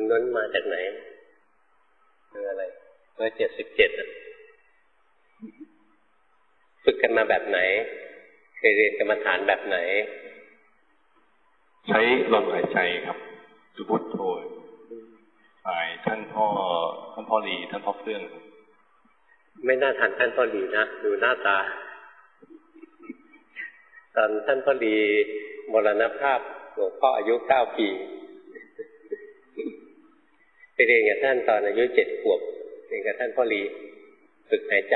นั้นมาจากไหนเบอร์อะไรเบอร์77ฝึกกันมาแบบไหนเคยเรียนกรรมฐานแบบไหนใช้ลมหายใจครับดูพุทโธฝ่ายท่านพ่อหลีท่านพ่อเฟื่องไม่น่าทันท่านพ่อหลีนะดูหน้าตาตอนท่านพ่อหลีมรณภาพหลวงพ่ออายุ9 ปีไปเรียนกับท่านตอนอายุ7 ขวบเรียนกับท่านพ่อหลีฝึกหายใจ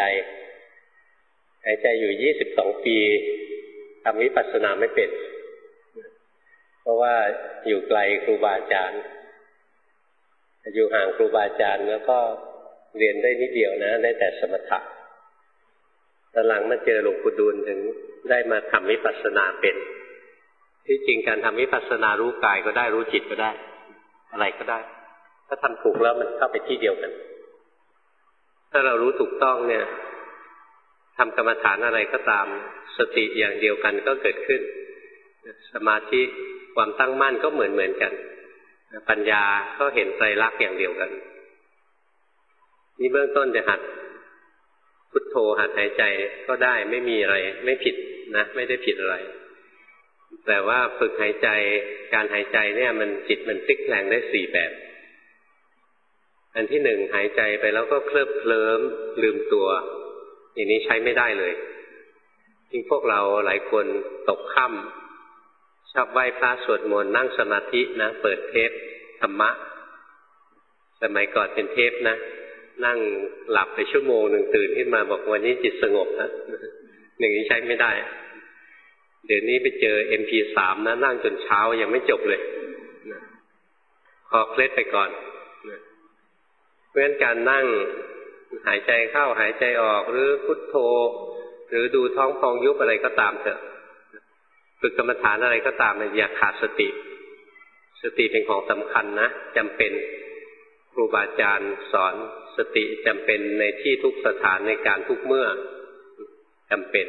อยู่22 ปีทำวิปัสสนาไม่เป็นเพราะว่าอยู่ไกลครูบาอาจารย์อยู่ห่างครูบาอาจารย์แล้วก็เรียนได้นิดเดียวนะได้แต่สมถะตอนหลังมาเจอหลวงปู่ดูลถึงได้มาทำวิปัสสนาเป็นที่จริงการทำวิปัสสนารู้กายก็ได้รู้จิตก็ได้อะไรก็ได้ถ้าทำถูกแล้วมันเข้าไปที่เดียวกันถ้าเรารู้ถูกต้องเนี่ยทำกรรมฐานอะไรก็ตามสติอย่างเดียวกันก็เกิดขึ้นสมาธิความตั้งมั่นก็เหมือนกันปัญญาก็เห็นไตรลักษณ์อย่างเดียวกันนี่เบื้องต้นจะหัดพุทโธหัดหายใจก็ได้ไม่มีอะไรไม่ผิดนะไม่ได้ผิดอะไรแต่ว่าฝึกหายใจการหายใจเนี่ยมันจิตมันพลิกแปลงได้4 แบบอันที่1หายใจไปแล้วก็เคลิบเคลิ้มลืมตัวอย่างนี้ใช้ไม่ได้เลยที่พวกเราหลายคนตกค่ำชอบไหว้พระสวดมนต์นั่งสมาธินะเปิดเทปธรรมะสมัยก่อนเป็นเทปนะนั่งหลับไป1 ชั่วโมงตื่นขึ้นมาบอกวันนี้จิตสงบนะอย่างนี้ใช้ไม่ได้เดี๋ยวนี้ไปเจอ MP3 นะนั่งจนเช้ายังไม่จบเลยขอเคล็ดไปก่อนเพราะฉะนั้นการนั่งหายใจเข้าหายใจออกหรือพุทโธหรือดูท้องพองยุบอะไรก็ตามเถอะฝึกกรรมฐานอะไรก็ตามอย่าขาดสติเป็นของสำคัญนะจำเป็นครูบาอาจารย์สอนสติจำเป็นในที่ทุกสถานในการทุกเมื่อจำเป็น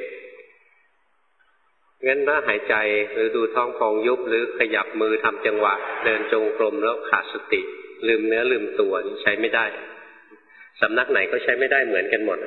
งั้นถ้าหายใจหรือดูท้องพองยุบหรือขยับมือทำจังหวะเดินจงกรมแล้วขาดสติลืมเนื้อลืมตัวใช้ไม่ได้สำนักไหนก็ใช้ไม่ได้เหมือนกันหมด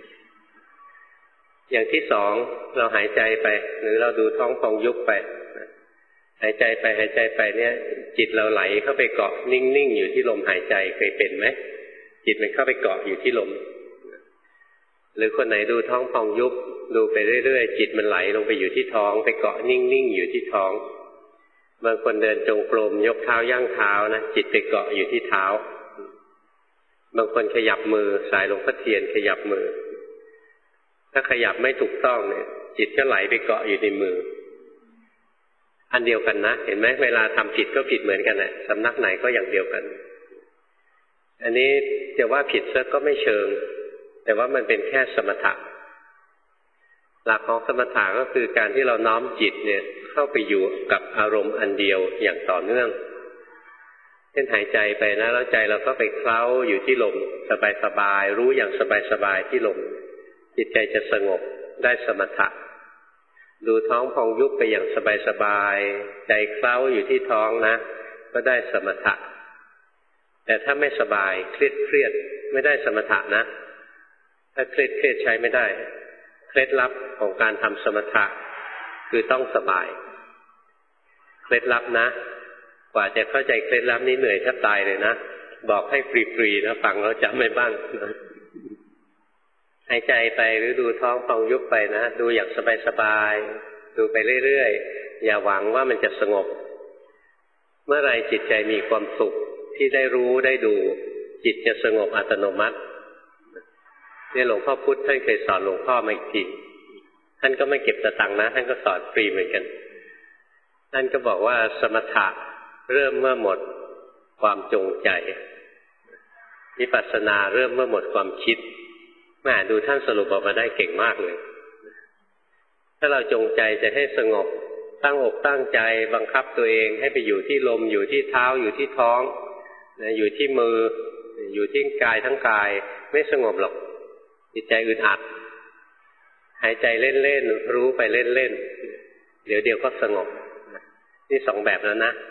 อย่างที่2เราหายใจไปหรือเราดูท้องพองยุบไปหายใจไปเนี่ยจิตเราไหลเข้าไปเกาะนิ่งๆอยู่ที่ลมหายใจเคยเป็นไหมจิตมันเข้าไปเกาะอยู่ที่ลมหรือคนไหนดูท้องพองยุบดูไปเรื่อยๆจิตมันไหลลงไปอยู่ที่ท้องไปเกาะนิ่งๆอยู่ที่ท้องบางคนเดินจงกรมยกเท้าย่างเท้านะจิตไปเกาะอยู่ที่เท้าบางคนขยับมือสายหลวงพ่อเทียนขยับมือถ้าขยับไม่ถูกต้องเนี่ยจิตก็ไหลไปเกาะอยู่ในมืออันเดียวกันนะเห็นไหมเวลาทำผิดก็ผิดเหมือนกันนะสำนักไหนก็อย่างเดียวกันอันนี้จะว่าผิดซะก็ไม่เชิงแต่ว่ามันเป็นแค่สมถะหลักของสมถะก็คือการที่เราน้อมจิตเนี่ยเข้าไปอยู่กับอารมณ์อันเดียวอย่างต่อเนื่องเช่นหายใจไปนะแล้วใจเราก็ไปเคล้าอยู่ที่ลมสบายๆรู้อย่างสบายๆที่ลมจิตใจจะสงบได้สมถะดูท้องพองยุบไปอย่างสบายๆใจเคล้าอยู่ที่ท้องนะก็ได้สมถะแต่ถ้าไม่สบายเครียดไม่ได้สมถะนะถ้าเครียดใช้ไม่ได้เคล็ดลับของการทำสมถะคือต้องสบายเคล็ดลับนะกว่าจะเข้าใจเคล็ดลับนี้เหนื่อยแทบตายเลยนะบอกให้ฟรีๆนะฟังแล้วจำไม่บ้างนะหายใจไปหรือดูท้องพองยุบไปนะดูอย่างสบายๆดูไปเรื่อยๆอย่าหวังว่ามันจะสงบเมื่อไรจิตใจมีความสุขที่ได้รู้ได้ดูจิตจะสงบอัตโนมัตินี่หลวงพ่อพุธท่านเคยสอนหลวงพ่อมาอีกทีท่านก็ไม่เก็บสตังค์นะท่านก็สอนฟรีเหมือนกันท่านก็บอกว่าสมถะเริ่มเมื่อหมดความจงใจวิปัสสนาเริ่มเมื่อหมดความคิดแม่ดูท่านสรุปออกมาได้เก่งมากเลยถ้าเราจงใจจะให้สงบตั้งอกตั้งใจบังคับตัวเองให้ไปอยู่ที่ลมอยู่ที่เท้าอยู่ที่ท้องอยู่ที่มืออยู่ที่กายทั้งกายไม่สงบหรอกจิตใจอึดอัดหายใจเล่นๆรู้ไปเล่นๆเดี๋ยวก็สงบนี่2 แบบแล้วนะ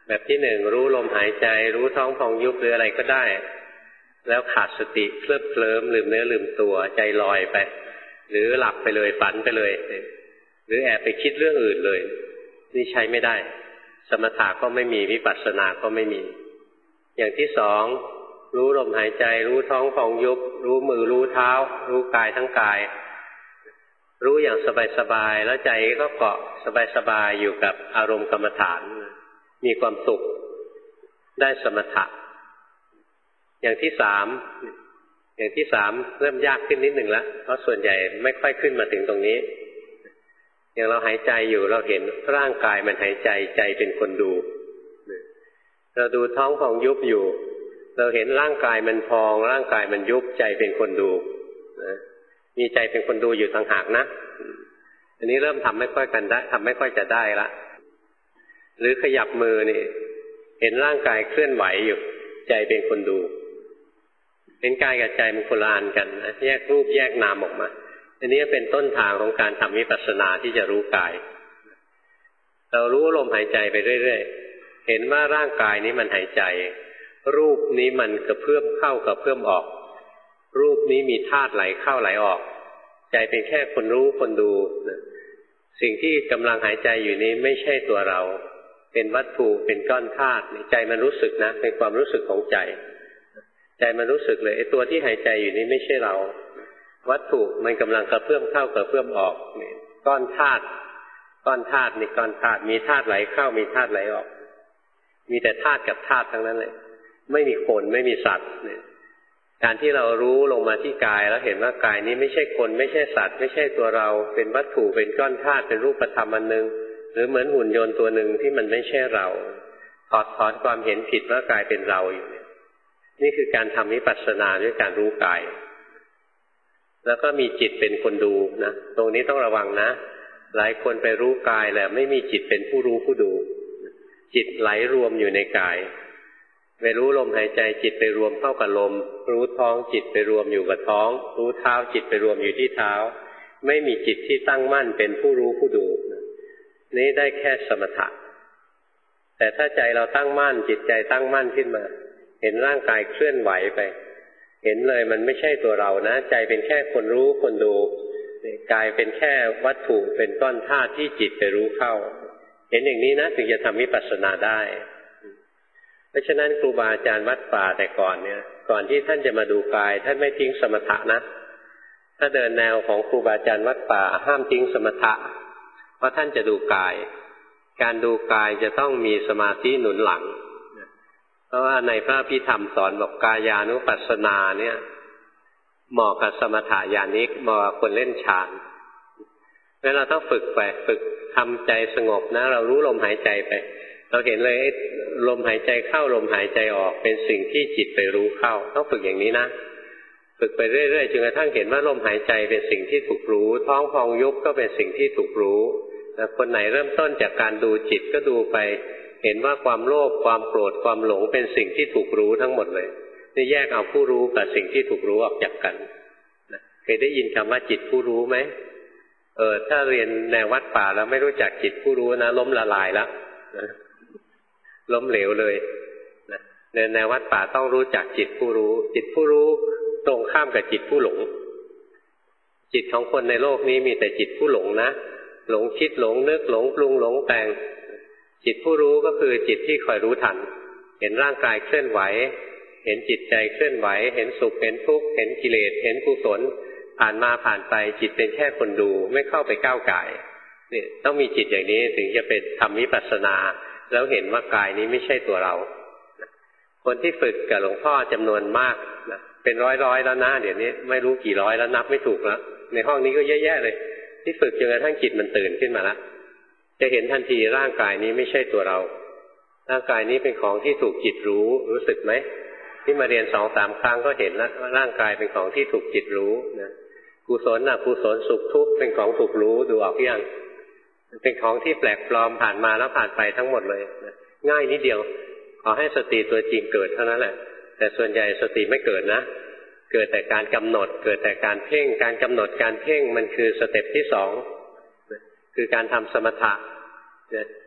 แบบที่หนึ่งรู้ลมหายใจรู้ท้องพองยุบหรืออะไรก็ได้แล้วขาดสติเคลิบเคลิ้มลืมเนื้อลืมตัวใจลอยไปหรือหลับไปเลยฝันไปเลยหรือแอบไปคิดเรื่องอื่นเลยนี่ใช้ไม่ได้สมถะก็ไม่มีวิปัสสนาก็ไม่มีอย่างที่สองรู้ลมหายใจรู้ท้องพองยุบรู้มือรู้เท้ารู้กายทั้งกายรู้อย่างสบายๆแล้วใจก็เกาะสบายๆอยู่กับอารมณ์กรรมฐานมีความสุขได้สมถะอย่างที่สามเริ่มยากขึ้นนิดหนึ่งแล้วเพราะส่วนใหญ่ไม่ค่อยขึ้นมาถึงตรงนี้อย่างเราหายใจอยู่เราเห็นร่างกายมันหายใจใจเป็นคนดูเราดูท้องพองยุบอยู่เราเห็นร่างกายมันพองร่างกายมันยุบใจเป็นคนดูมีใจเป็นคนดูอยู่ต่างหากนะอันนี้เริ่มทำไม่ค่อยกันได้ทำไม่ค่อยจะได้ละหรือขยับมือนี่เห็นร่างกายเคลื่อนไหวอยู่ใจเป็นคนดูเห็นกายกับใจมันคนละอันกันนะแยกรูปแยกนามออกมาอันนี้เป็นต้นทางของการทำวิปัสสนาที่จะรู้กายเรารู้ลมหายใจไปเรื่อยๆเห็นว่าร่างกายนี้มันหายใจรูปนี้มันกระเพื่อมเข้ากระเพื่อมออกรูปนี้มีธาตุไหลเข้าไหลออกใจเป็นแค่คนรู้คนดูสิ่งที่กำลังหายใจอยู่นี้ไม่ใช่ตัวเราเป็นวัตถุเป็นก้อนธาตุใจมันรู้สึกนะเป็นความรู้สึกของใจใจมันรู้สึกเลยไอ้ตัวที่หายใจอยู่นี้ไม่ใช่เราวัตถุมันกำลังกระเพื่อมเข้ากระเพื่อมออกก้อนธาตุนี่ก้อนธาตุมีธาตุไหลเข้ามีธาตุไหลออกมีแต่ธาตุกับธาตุทั้งนั้นเลยไม่มีคนไม่มีสัตว์เนี่ยการที่เรารู้ลงมาที่กายแล้วเห็นว่ากายนี้ไม่ใช่คนไม่ใช่สัตว์ไม่ใช่ตัวเราเป็นวัตถุเป็นก้อนธาตุเป็นรูปธรรมอันนึงหรือเหมือนหุ่นยนต์ตัวหนึ่งที่มันไม่ใช่เราถอดถอนความเห็นผิดว่ากายเป็นเราอยู่เนี่ยนี่คือการทำวิปัสสนาด้วยการรู้กายแล้วก็มีจิตเป็นคนดูนะตรงนี้ต้องระวังนะหลายคนไปรู้กายแล้วไม่มีจิตเป็นผู้รู้ผู้ดูจิตไหลรวมอยู่ในกายไปรู้ลมหายใจจิตไปรวมเข้ากับลมรู้ท้องจิตไปรวมอยู่กับท้องรู้เท้าจิตไปรวมอยู่ที่เท้าไม่มีจิตที่ตั้งมั่นเป็นผู้รู้ผู้ดูนี้ได้แค่สมถะแต่ถ้าใจเราตั้งมั่นจิตใจตั้งมั่นขึ้นมาเห็นร่างกายเคลื่อนไหวไปเห็นเลยมันไม่ใช่ตัวเรานะใจเป็นแค่คนรู้คนดูกายเป็นแค่วัตถุเป็นก้อนธาตุที่จิตไปรู้เข้าเห็นอย่างนี้นะถึงจะทำวิปัสสนาได้เพราะฉะนั้นครูบาอาจารย์วัดป่าแต่ก่อนเนี่ยก่อนที่ท่านจะมาดูกายท่านไม่ทิ้งสมถะนะถ้าเดินแนวของครูบาอาจารย์วัดป่าห้ามทิ้งสมถะเพราะท่านจะดูกายการดูกายจะต้องมีสมาธิหนุนหลังเพราะว่าในพระอภิธรรมสอนบอกกายานุปัสสนาเนี่ยเหมาะกับสมถะญาณิกเหมาะกับคนเล่นฌานงั้นเราต้องฝึกไปฝึกทำใจสงบนะเรารู้ลมหายใจไปเราเห็นเลยลมหายใจเข้าลมหายใจออกเป็นสิ่งที่จิตไปรู้เข้าต้องฝึกอย่างนี้นะฝึกไปเรื่อยๆจนกระทั่งเห็นว่าลมหายใจเป็นสิ่งที่ถูกรู้ท้องพองยุบก็เป็นสิ่งที่ถูกรู้คนไหนเริ่มต้นจากการดูจิตก็ดูไปเห็นว่าความโลภความโกรธความหลงเป็นสิ่งที่ถูกรู้ทั้งหมดเลยนี่แยกเอาผู้รู้กับสิ่งที่ถูกรู้ออกจากกันเคยได้ยินคำว่าจิตผู้รู้ไหมถ้าเรียนแนววัดป่าแล้วไม่รู้จักจิตผู้รู้นะล้มละลายแล้วล้มเหลวเลยในแนววัดป่าต้องรู้จักจิตผู้รู้จิตผู้รู้ตรงข้ามกับจิตผู้หลงจิตของคนในโลกนี้มีแต่จิตผู้หลงนะหลงคิดหลงนึกหลงปรุงหลงแต่งจิตผู้รู้ก็คือจิตที่คอยรู้ทันเห็นร่างกายเคลื่อนไหวเห็นจิตใจเคลื่อนไหวเห็นสุขเห็นทุกข์เห็นกิเลสเห็นกุศลผ่านมาผ่านไปจิตเป็นแค่คนดูไม่เข้าไปก้าวก่ายนี่ต้องมีจิตอย่างนี้ถึงจะเป็นทำวิปัสสนาแล้วเห็นว่ากายนี้ไม่ใช่ตัวเราคนที่ฝึกกับหลวงพ่อจำนวนมากนะเป็นร้อยแล้วนะเดี๋ยวนี้ไม่รู้กี่ร้อยแล้วนับไม่ถูกแล้วในห้องนี้ก็เยอะแยะเลยที่ฝึกจนกระทั่งจิตมันตื่นขึ้นมาแล้วจะเห็นทันทีร่างกายนี้ไม่ใช่ตัวเราร่างกายนี้เป็นของที่ถูกจิตรู้สึกไหมที่มาเรียน 2-3 ครั้งก็เห็นแล้วว่าร่างกายเป็นของที่ถูกจิตรู้นะกุศลอกุศลสุขทุกข์เป็นของถูกรู้ดูออกยังเป็นของที่แปลกปลอมผ่านมาแล้วผ่านไปทั้งหมดเลยนะง่ายนิดเดียวขอให้สติตัวจริงเกิดเท่านั้นแหละแต่ส่วนใหญ่สติไม่เกิดนะเกิดแต่การกำหนดเกิดแต่การเพ่งการกำหนดการเพ่งมันคือสเต็ปที่2คือการทำสมถะ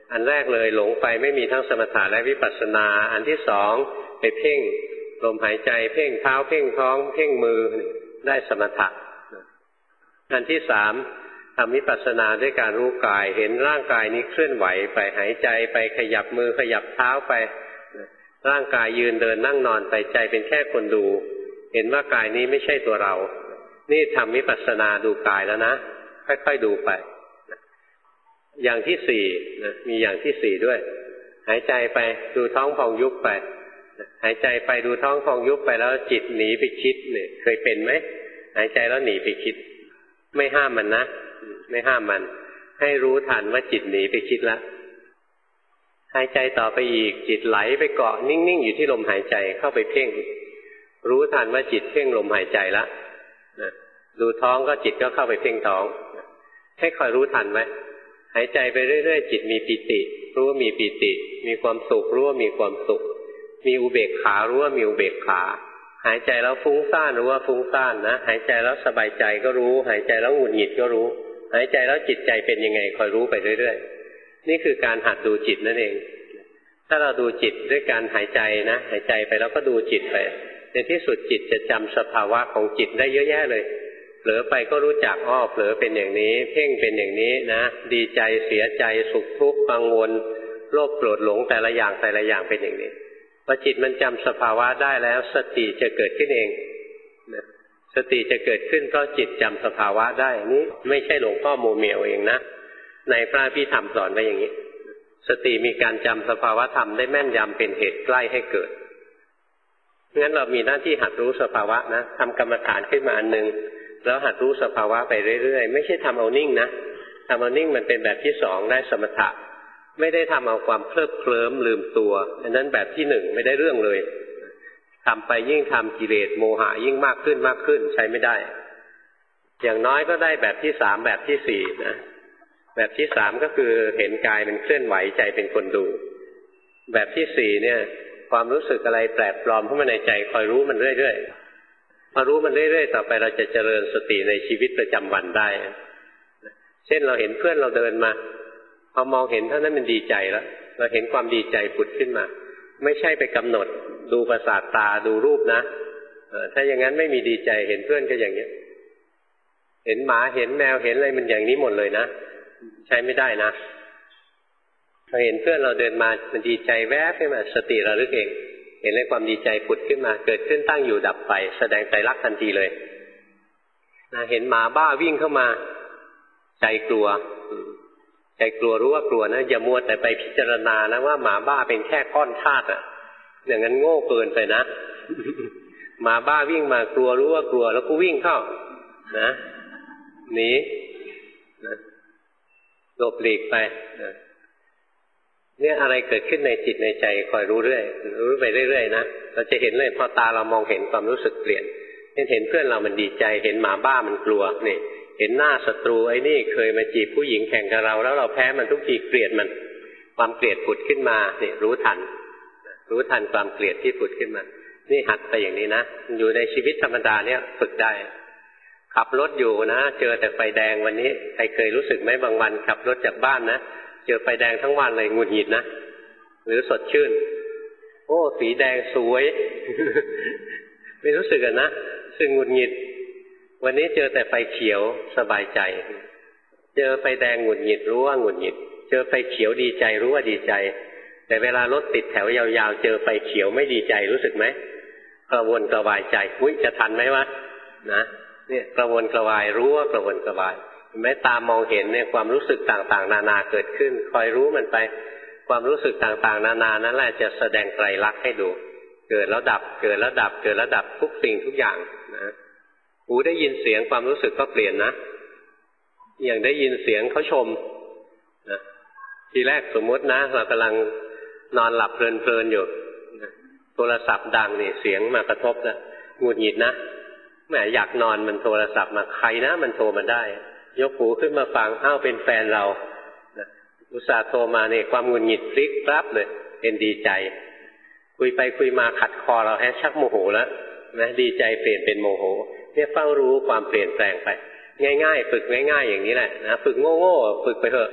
อันแรกเลยหลงไปไม่มีทั้งสมถะและวิปัสสนาอันที่สองไปเพ่งลมหายใจเพ่งเท้าเพ่งท้องเพ่งมือได้สมถะอันที่สามทำวิปัสสนาด้วยการรู้กายเห็นร่างกายนี้เคลื่อนไหวไปหายใจไปขยับมือขยับเท้าไปร่างกายยืนเดินนั่งนอนไปใจเป็นแค่คนดูเห็นว่ากายนี้ไม่ใช่ตัวเรานี่ทำวิปัสสนาดูกายแล้วนะค่อยๆดูไปอย่างที่สี่มีอย่างที่สี่ด้วยหายใจไปดูท้องพองยุบไปหายใจไปดูท้องพองยุบไปแล้วจิตหนีไปคิดเนี่ยเคยเป็นไหมหายใจแล้วหนีไปคิดไม่ห้ามมันนะไม่ห้ามมันให้รู้ทันว่าจิตหนีไปคิดแล้วหายใจต่อไปอีกจิตไหลไปเกาะนิ่งๆอยู่ที่ลมหายใจเข้าไปเพ่งรู้ทันว่าจิตเพ่งลมหายใจแล้วดูท้องก็จิตก็เข้าไปเพ่งท้องให้คอยรู้ทันไหมหายใจไปเรื่อยๆจิตมีปิติรู้ว่ามีปิติมีความสุขรู้ว่ามีความสุขมีอุเบกขารู้ว่ามีอุเบกขาหายใจแล้วฟุ้งซ่านรู้ว่าฟุ้งซ่านนะหายใจแล้วสบายใจก็รู้หายใจแล้วหงุดหงิดก็รู้หายใจแล้วจิตใจเป็นยังไงคอยรู้ไปเรื่อยๆนี่คือการหัดดูจิตนั่นเองถ้าเราดูจิตด้วยการหายใจนะหายใจไปแล้วก็ดูจิตไปในที่สุดจิตจะจำสภาวะของจิตได้เยอะแยะเลยเผลอไปก็รู้จักเผลอเป็นอย่างนี้เพ่งเป็นอย่างนี้นะดีใจเสียใจสุขทุกข์กังวลโลภโกรธหลงแต่ละอย่างเป็นอย่างนี้พอจิตมันจำสภาวะได้แล้วสติจะเกิดขึ้นเองสติจะเกิดขึ้นเพราะจิตจำสภาวะได้นี่ไม่ใช่หลวงพ่อโมเมลเองนะในพระพิธรรมสอนไว้อย่างนี้สติมีการจำสภาวะธรรมได้แม่นยำเป็นเหตุใกล้ให้เกิดงั้นเรามีหน้าที่หัดรู้สภาวะนะทำกรรมฐานขึ้นมาอันนึงแล้วหัดรู้สภาวะไปเรื่อยๆไม่ใช่ทำเอานิ่งนะทำเอานิ่งมันเป็นแบบที่สองได้สมถะไม่ได้ทำเอาความเคลิบเคลิ้มลืมตัวอันนั้นแบบที่หนึ่งไม่ได้เรื่องเลยทำไปยิ่งทำกิเลสโมหะยิ่งมากขึ้นใช้ไม่ได้อย่างน้อยก็ได้แบบที่สามแบบที่สี่นะแบบที่สามก็คือเห็นกายมันเคลื่อนไหวใจเป็นคนดูแบบที่สี่เนี่ยความรู้สึกอะไรแปลกปลอมเข้ามาในใจคอยรู้มันเรื่อยๆพอรู้มันเรื่อยๆต่อไปเราจะเจริญสติในชีวิตประจำวันได้เช่นเราเห็นเพื่อนเราเดินมาพอมองเห็นเท่านั้นมันดีใจแล้วเราเห็นความดีใจผุดขึ้นมาไม่ใช่ไปกำหนดดูประสาทตาดูรูปนะถ้าอย่างนั้นไม่มีดีใจเห็นเพื่อนก็อย่างนี้เห็นหมาเห็นแมวเห็นอะไรมันอย่างนี้หมดเลยนะใช้ไม่ได้นะพอเห็นเพื่อนเราเดินมามันดีใจแวบขึ้นมาสติระลึกเองเห็นเลยความดีใจผุดขึ้นมาเกิดขึ้นตั้งอยู่ดับไปแสดงไตรลักษณ์ทันทีเลยเห็นหมาบ้าวิ่งเข้ามาใจกลัวรู้ว่ากลัวนะอย่ามัวแต่ไปพิจารณานะว่าหมาบ้าเป็นแค่ก้อนธาตุอย่างนั้นโง่เกินไปนะหมาบ้าวิ่งมากลัวรู้ว่ากลัวแล้วก็วิ่งเข้านะหนีนะหลบหลีกไปนะเนี่ยอะไรเกิดขึ้นในจิตในใจคอยรู้เรื่อยรู้ไปเรื่อยๆนะเราจะเห็นเลยพอตาเรามองเห็นความรู้สึกเปลี่ยนเห็นเพื่อนเรามันดีใจเห็นหมาบ้ามันกลัวนี่เห็นหน้าศัตรูไอ้นี่เคยมาจีบผู้หญิงแข่งกับเราแล้วเราแพ้มันทุกทีเกลียดมันความเกลียดผุดขึ้นมาเนี่ยรู้ทันความเกลียดที่ผุดขึ้นมานี่หัดไปอย่างนี้นะอยู่ในชีวิตธรรมดาเนี่ยฝึกได้ขับรถอยู่นะเจอแต่ไฟแดงวันนี้ใครเคยรู้สึกไหมบางวันขับรถจากบ้านนะเจอไฟแดงทั้งวันเลยหงุดหงิดนะหรือสดชื่นโอ้สีแดงสวย ไม่รู้สึกนะซึ่งหงุดหงิดวันนี้เจอแต่ไฟเขียวสบายใจเจอไฟแดงหงุดหงิดรู้ว่าหงุดหงิดเจอไฟเขียวดีใจรู้ว่าดีใจแต่เวลารถติดแถวยาวๆเจอไฟเขียวไม่ดีใจรู้สึกไหมกระวนกระวายใจอุ๊ยจะทันไหมวะนะเนี่ยกระวนกระวายรู้ว่ากระวนกระวายแม้ตามองเห็นเนี่ยความรู้สึกต่างๆนานาเกิดขึ้นคอยรู้มันไปความรู้สึกต่างๆนานานั่นแหละจะแสดงไตรลักษณ์ให้ดูเกิดแล้วดับเกิดแล้วดับเกิดแล้วดับทุกสิ่งทุกอย่างนะหูได้ยินเสียงความรู้สึกก็เปลี่ยนนะอย่างได้ยินเสียงเขาชมนะทีแรกสมมตินะเรากำลังนอนหลับเพลินๆอยู่โทรศัพท์ดังนี่เสียงมากระทบแล้วหงุดหงิดนะแหมอยากนอนมันโทรศัพท์มาใครนะมันโทรมาได้ยกหูขึ้นมาฟังอ้าวเป็นแฟนเราอุตส่าห์โทรมาเนี่ยความหงุดหงิดพลิกปั๊บเลยเป็นดีใจคุยไปคุยมาขัดคอเราแฮะชักโมโหแล้วนะดีใจเปลี่ยนเป็นโมโหเนี่ยเฝ้ารู้ความเปลี่ยนแปลงไปง่ายๆฝึกง่ายๆอย่างนี้แหละนะฝึกโง่ๆฝึกไปเถอะ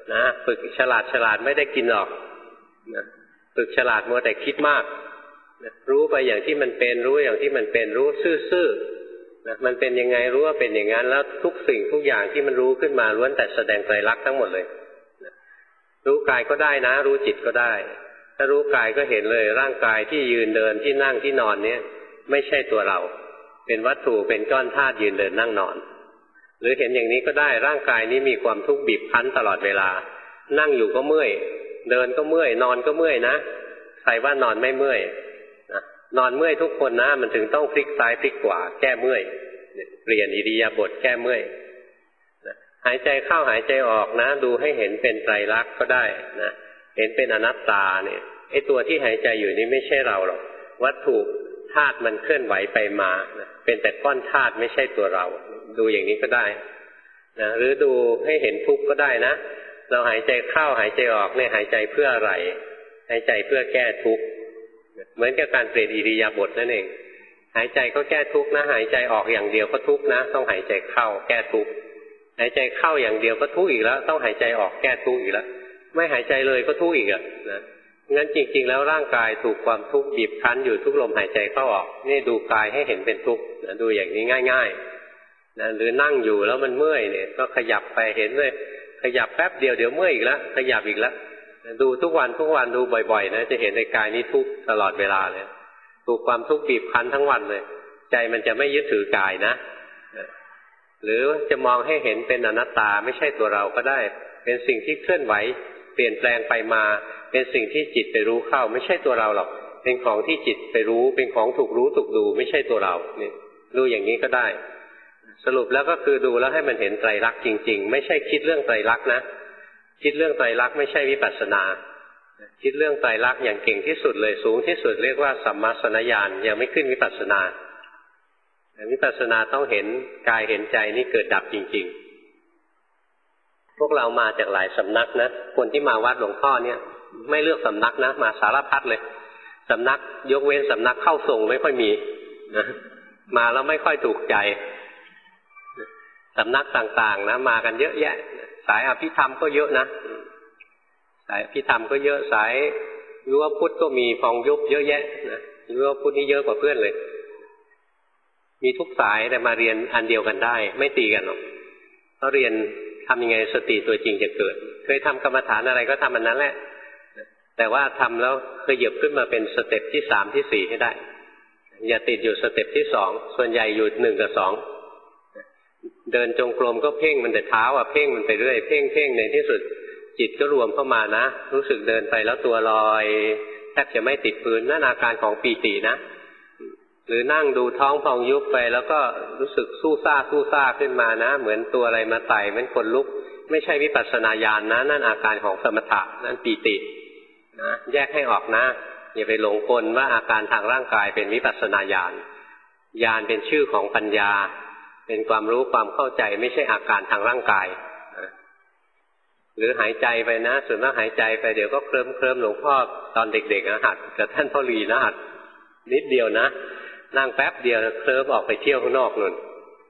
นะฝึกฉลาดไม่ได้กินหรอกนะฝึกฉลาดมัวแต่คิดมากนะรู้ไปอย่างที่มันเป็นรู้อย่างที่มันเป็นรู้ซื่อๆนะมันเป็นยังไงรู้ว่าเป็นอย่างนั้นแล้วทุกสิ่งทุกอย่างที่มันรู้ขึ้นมาล้วนแต่แสดงไตรลักษณ์ทั้งหมดเลยนะรู้กายก็ได้นะรู้จิตก็ได้ถ้ารู้กายก็เห็นเลยร่างกายที่ยืนเดินที่นั่งที่นอนเนี่ยไม่ใช่ตัวเราเป็นวัตถุเป็นก้อนธาตุยืนเดินนั่งนอนหรือเห็นอย่างนี้ก็ได้ร่างกายนี้มีความทุกข์บีบคั้นตลอดเวลานั่งอยู่ก็เมื่อยเดินก็เมื่อยนอนก็เมื่อยนะใครว่านอนไม่เมื่อยนะนอนเมื่อยทุกคนนะมันถึงต้องพลิกซ้ายพลิกขวาแก้เมื่อยเปลี่ยนอิริยาบถแก้เมื่อยนะหายใจเข้าหายใจออกนะดูให้เห็นเป็นไตรลักษณ์ก็ได้นะเห็นเป็นอนัตตาเนี่ยไอ้ตัวที่หายใจอยู่นี่ไม่ใช่เราหรอกวัตถุธาตุมันเคลื่อนไหวไปมานะเป็นแต่ก้อนธาตุไม่ใช่ตัวเราดูอย่างนี้ก็ได้นะหรือดูให้เห็นทุกข์ก็ได้นะเราหายใจเข้าหายใจออกเนี่ยหายใจเพื่ออะไรหายใจเพื่อแก้ทุกข์เหมือนกับการเปลี่ยนอิริยาบถนั่นเองหายใจก็แก้ทุกข์นะหายใจออกอย่างเดียวก็ทุกข์นะต้องหายใจเข้าแก้ทุกข์หายใจเข้าอย่างเดียวก็ทุกข์อีกแล้วต้องหายใจออกแก้ทุกข์อีกแล้วไม่หายใจเลยก็ทุกข์อีกอ่ะนะงั้นจริงๆแล้วร่างกายถูกความทุกข์บีบคั้นอยู่ทุกลมหายใจเข้าออกนี่ดูกายให้เห็นเป็นทุกข์นะดูอย่างนี้ง่ายๆนะหรือนั่งอยู่แล้วมันเมื่อยเนี่ยก็ขยับไปเห็นเลยขยับแป๊บเดียวเดี๋ยวเมื่อยอีกแล้วขยับอีกแล้วดูทุกวันดูบ่อยๆนะจะเห็นในกายนี้ทุกข์ตลอดเวลาเลยถูกความทุกข์บีบคั้นทั้งวันเลยใจมันจะไม่ยึดถือกายนะหรือจะมองให้เห็นเป็นอนัตตาไม่ใช่ตัวเราก็ได้เป็นสิ่งที่เคลื่อนไหวเปลี่ยนแปลงไปมาเป็นสิ่งที่จิตไปรู้เข้าไม่ใช่ตัวเราหรอกเป็นของที่จิตไปรู้เป็นของถูกรู้ถูกดูไม่ใช่ตัวเราเนี่ยดูอย่างนี้ก็ได้สรุปแล้วก็คือดูแล้วให้มันเห็นไตรลักษณ์จริงๆไม่ใช่คิดเรื่องไตรลักษณ์นะคิดเรื่องไตรลักษณ์ไม่ใช่วิปัสสนาคิดเรื่องไตรลักษณ์อย่างเก่งที่สุดเลยสูงที่สุดเรียกว่าสัมมาสัญญาณยังไม่ขึ้นวิปัสสนาวิปัสสนาต้องเห็นกายเห็นใจนี่เกิดดับจริงๆพวกเรามาจากหลายสำนักนะคนที่มาวัดหลวงพ่อเนี่ยไม่เลือกสำนักนะมาสารพัดเลยสำนักยกเว้นสำนักเข้าทรงไม่ค่อยมีนะมาแล้วไม่ค่อยถูกใจสำนักต่างๆนะมากันเยอะแยะสายอภิธรรมก็เยอะนะสายอภิธรรมก็เยอะสายยุวพุทธก็มีฟองยุบเยอะแยะนะยุวพุทธนี่เยอะกว่าเพื่อนเลยมีทุกสายแต่มาเรียนอันเดียวกันได้ไม่ตีกันหรอกเขาเรียนทำยังไงสติตัวจริงจะเกิดเคยทำกรรมฐานอะไรก็ทำอันนั้นแหละแต่ว่าทำแล้วขยับขึ้นมาเป็นสเต็ปที่สามที่สี่ให้ได้อย่าติดอยู่สเต็ปที่สองส่วนใหญ่อยู่หนึ่งกับสองเดินจงกรมก็เพ่งมันแต่เท้าเพ่งมันไปเรื่อยเพ่งในที่สุดจิตก็รวมเข้ามานะรู้สึกเดินไปแล้วตัวลอยแทบจะไม่ติดพื้นนั่นอาการของปีตินะหรือนั่งดูท้องพองยุบไปแล้วก็รู้สึกสู้ซ่าขึ้นมานะเหมือนตัวอะไรมาไต่เหมือนคนลุกไม่ใช่วิปัสสนาญาณนะนั่นอาการของสมถะนั่นปีตินะแยกให้ออกนะอย่าไปหลงกลว่าอาการทางร่างกายเป็นวิปัสสนาญาณญาณเป็นชื่อของปัญญาเป็นความรู้ความเข้าใจไม่ใช่อาการทางร่างกายหรือหายใจไปนะส่วนมากหายใจไปเดี๋ยวก็เคลิ้มหลวงพ่อตอนเด็กๆหัดกับท่านพ่อลีนะหัดนิดเดียวนะนั่งแป๊บเดียวเคลิ้มออกไปเที่ยวข้างนอกนู่น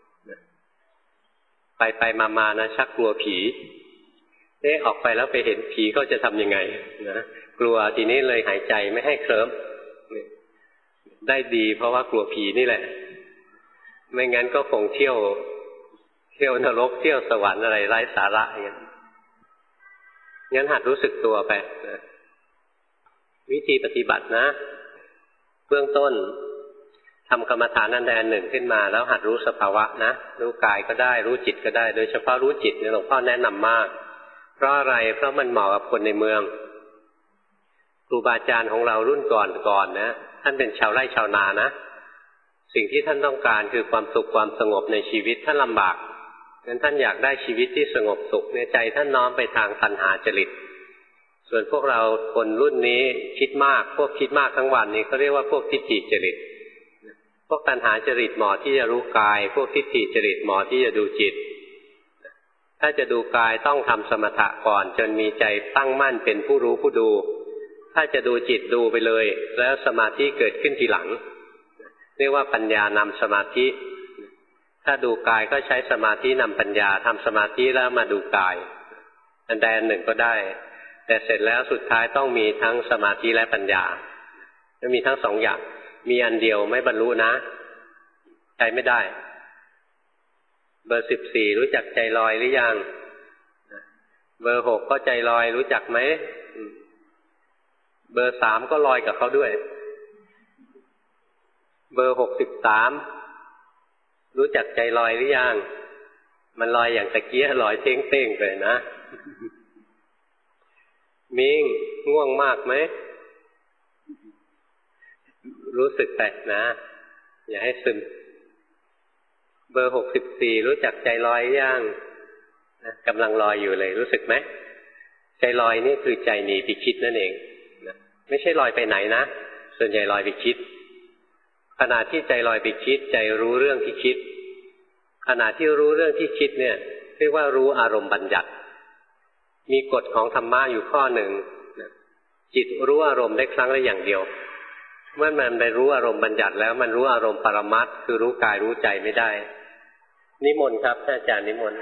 ไปมานะชักกลัวผีออกไปแล้วไปเห็นผีก็จะทำยังไงนะกลัวทีนี้เลยหายใจไม่ให้เคลิ้มได้ดีเพราะว่ากลัวผีนี่แหละไม่งั้นก็คงเที่ยวนรกเที่ยวสวรรค์อะไรไร้สาระอย่างนั้นงั้นหัดรู้สึกตัวไปนะวิธีปฏิบัตินะเบื้องต้นทำกรรมฐานอันใดอันหนึ่งขึ้นมาแล้วหัดรู้สภาวะนะรู้กายก็ได้รู้จิตก็ได้โดยเฉพาะรู้จิตเนี่ยหลวงพ่อแนะนำมากเพราะอะไรเพราะมันเหมาะกับคนในเมืองครูบาอาจารย์ของเรารุ่นก่อนนะท่านเป็นชาวไร่ชาวนานะสิ่งที่ท่านต้องการคือความสุขความสงบในชีวิตท่านลำบากงั้นท่านอยากได้ชีวิตที่สงบสุขในใจท่านน้อมไปทางตัณหาจริตส่วนพวกเราคนรุ่นนี้คิดมากพวกคิดมากทั้งวันนี้เขาเรียกว่าพวกทิฏฐิจริตพวกตัณหาจริตเหมาะที่จะรู้กายพวกทิฏฐิจริตเหมาะที่จะดูจิตถ้าจะดูกายต้องทำสมถะก่อนจนมีใจตั้งมั่นเป็นผู้รู้ผู้ดูถ้าจะดูจิตดูไปเลยแล้วสมาธิเกิดขึ้นทีหลังเรียกว่าปัญญานำสมาธิถ้าดูกายก็ใช้สมาธินำปัญญาทำสมาธิแล้วมาดูกายอันใดอันหนึ่งก็ได้แต่เสร็จแล้วสุดท้ายต้องมีทั้งสมาธิและปัญญาจะมีทั้งสองอย่างมีอันเดียวไม่บรรลุนะใช้ไม่ได้เบอร์14รู้จักใจลอยหรือยังเบอร์6ก็ใจลอยรู้จักไหมเบอร์3ก็ลอยกับเขาด้วยเบอร์63รู้จักใจลอยหรือยังมันลอยอย่างตะเกียลอยเต้งๆเลยนะมิงง่วงมากไหมรู้สึกแต่นะอย่าให้ซึมเบอร์64รู้จักใจลอยยังนะกำลังลอยอยู่เลยรู้สึกไหมใจลอยนี่คือใจหนีไปคิดนั่นเองนะไม่ใช่ลอยไปไหนนะส่วนใหญ่ลอยไปคิดขณะที่ใจลอยไปคิดใจรู้เรื่องที่คิดขณะที่รู้เรื่องที่คิดเนี่ยเรียกว่ารู้อารมณ์บัญญัติมีกฎของธรรมะอยู่ข้อหนึ่งจิตรู้อารมณ์ได้ครั้งละอย่างเดียวเมื่อมันไปรู้อารมณ์บัญญัติแล้วมันรู้อารมณ์ปรมัตถ์คือรู้กายรู้ใจไม่ได้นิมนต์ครับท่านอาจารย์นิมนต์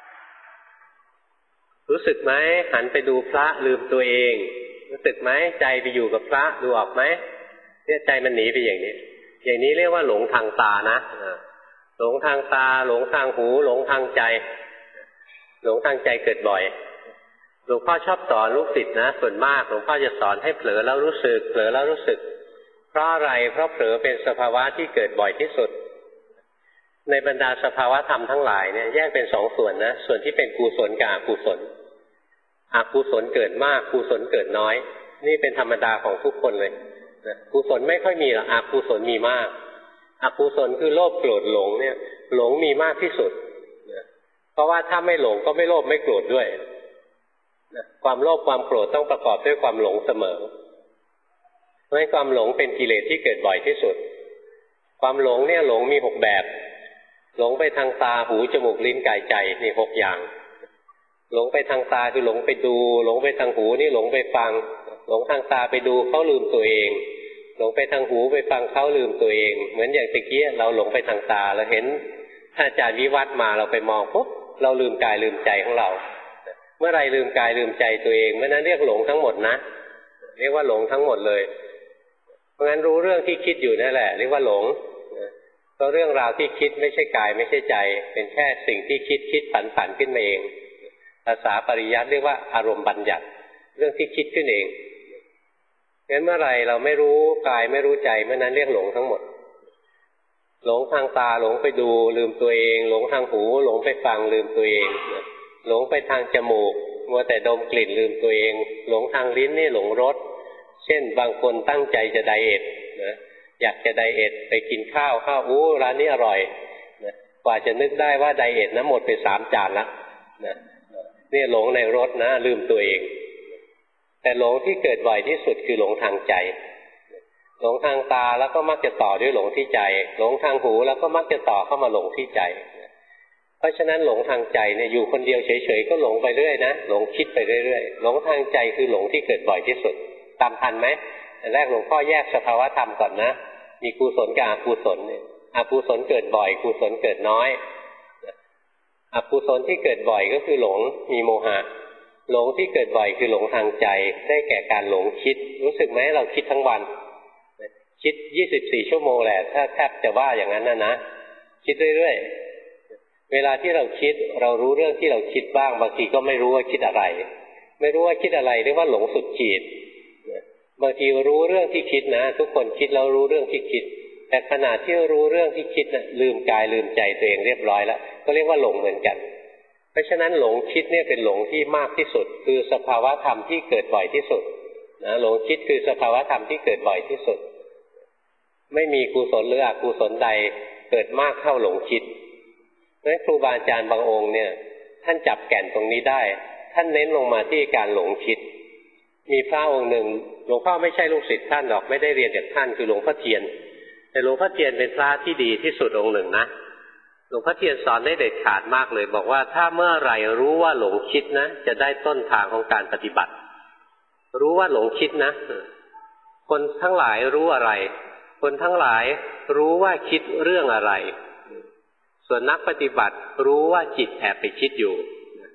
รู้สึกไหมหันไปดูพระลืมตัวเองรู้สึกไหมใจไปอยู่กับพระดูออกไหมเนี่ยใจมันหนีไปอย่างนี้เรียกว่าหลงทางตานะหลงทางตาหลงทางหูหลงทางใจหลงทางใจเกิดบ่อยหลวงพ่อชอบสอนลูกศิษย์นะส่วนมากหลวงพ่อจะสอนให้เผลอแล้วรู้สึกเผลอแล้วรู้สึกเพราะอะไรเพราะเผลอเป็นสภาวะที่เกิดบ่อยที่สุดในบรรดาสภาวะธรรมทั้งหลายเนี่ยแยกเป็นสองส่วนนะส่วนที่เป็นกุศลกับอกุศลอกุศลเกิดมากกุศลเกิดน้อยนี่เป็นธรรมดาของทุกคนเลยกุศลไม่ค่อยมีหรอกอกุศลมีมากอกุศลคือโลภโกรธหลงเนี่ยหลงมีมากที่สุดเพราะว่าถ้าไม่หลงก็ไม่โลภไม่โกรธด้วยความโลภความโกรธต้องประกอบด้วยความหลงเสมอเพราะฉะนั้นความหลงเป็นกิเลสที่เกิดบ่อยที่สุดความหลงเนี่ยหลงมี6แบบหลงไปทางตาหูจมูกลิ้นกายใจนี่6อย่างหลงไปทางตาคือหลงไปดูหลงไปทางหูนี่หลงไปฟังหลงทางตาไปดูเขาลืมตัวเองหลงไปทางหูไปฟังเขาลืมตัวเองเหมือนอย่างตะกี้เราหลงไปทางตาเราเห็นท่านอาจารย์วิวัฒน์มาเราไปมองปุ๊บเราลืมกายลืมใจของเราเมื่อไรลืมกายลืมใจตัวเองเมื่อนั้นเรียกหลงทั้งหมดนะเรียกว่าหลงทั้งหมดเลยเพราะงั้นรู้เรื่องที่คิดอยู่นั่นแหละเรียกว่าหลงเพราะเรื่องราวที่คิดไม่ใช่กายไม่ใช่ใจเป็นแค่สิ่งที่คิดฝันขึ้นมาเองภาษาปริยัติเรียกว่าอารมณ์บัญญัติเรื่องที่คิดขึ้นเองงั้นเมื่อไรเราไม่รู้กายไม่รู้ใจเมื่อนั้นเรียกหลงทั้งหมดหลงทางตาหลงไปดูลืมตัวเองหลงทางหูหลงไปฟังลืมตัวเองหลงไปทางจมูกมัวแต่ดมกลิ่นลืมตัวเองหลงทางลิ้นนี่หลงรสเช่นบางคนตั้งใจจะไดเอทนะอยากจะไดเอทไปกินข้าวร้านนี้อร่อยนะกว่าจะนึกได้ว่าไดเอทนะหมดไป3 จานละนะนี่หลงในรสนะลืมตัวเองแต่หลงที่เกิดบ่อยที่สุดคือหลงทางใจหลงทางตาแล้วก็มักจะต่อด้วยหลงที่ใจหลงทางหูแล้วก็มักจะต่อเข้ามาหลงที่ใจเพราะฉะนั้นหลงทางใจเนี่ยอยู่คนเดียวเฉยๆก็หลงไปเรื่อยนะหลงคิดไปเรื่อยๆหลงทางใจคือหลงที่เกิดบ่อยที่สุดตามทันไหมแต่แรกหลวงพ่อแยกสภาวะธรรมก่อนนะมีกุศลกับอกุศลเนี่ยอกุศลเกิดบ่อยกุศลเกิดน้อยอกุศลที่เกิดบ่อยก็คือหลงมีโมหะหลงที่เกิดบ่อยคือหลงทางใจได้แก่การหลงคิดรู้สึกไหมเราคิดทั้งวันคิด24 ชั่วโมงแหละถ้าแทบจะว่าอย่างนั้นนะคิดเรื่อยๆเวลาที่เราคิดเรารู้เรื่องที่เราคิดบ้างบางทีก็ไม่รู้ว่าคิดอะไรไม่รู้ว่าคิดอะไรเรียกว่าหลงสุดขีดบางทีรู้เรื่องที่คิดนะทุกคนคิดแล้วรู้เรื่องที่คิดแต่ขณะที่รู้เรื่องที่คิดนะลืมกายลืมใจตัวเองเรียบร้อยแล้วก็เรียกว่าหลงเหมือนกันเพราะฉะนั้นหลงคิดเนี่ยเป็นหลงที่มากที่สุดคือสภาวะธรรมที่เกิดบ่อยที่สุดนะหลงคิดคือสภาวะธรรมที่เกิดบ่อยที่สุดไม่มีกุศลหรืออกุศลใดเกิดมากเท่าหลงคิดเพราะฉะนั้นครูบาอาจารย์บางองค์เนี่ยท่านจับแก่นตรงนี้ได้ท่านเน้นลงมาที่การหลงคิดมีพระองค์หนึ่งหลวงพ่อไม่ใช่ลูกศิษย์ท่านหรอกไม่ได้เรียนจากท่านคือหลวงพ่อเทียนแต่หลวงพ่อเทียนเป็นพระที่ดีที่สุดองค์หนึ่งนะหลวงพ่อเทียนสอนได้เด็ดขาดมากเลยบอกว่าถ้าเมื่อไหร่รู้ว่าหลงคิดนะจะได้ต้นทางของการปฏิบัติรู้ว่าหลงคิดนะคนทั้งหลายรู้อะไรคนทั้งหลายรู้ว่าคิดเรื่องอะไรส่วนนักปฏิบัติรู้ว่าจิตแอบไปคิดอยู่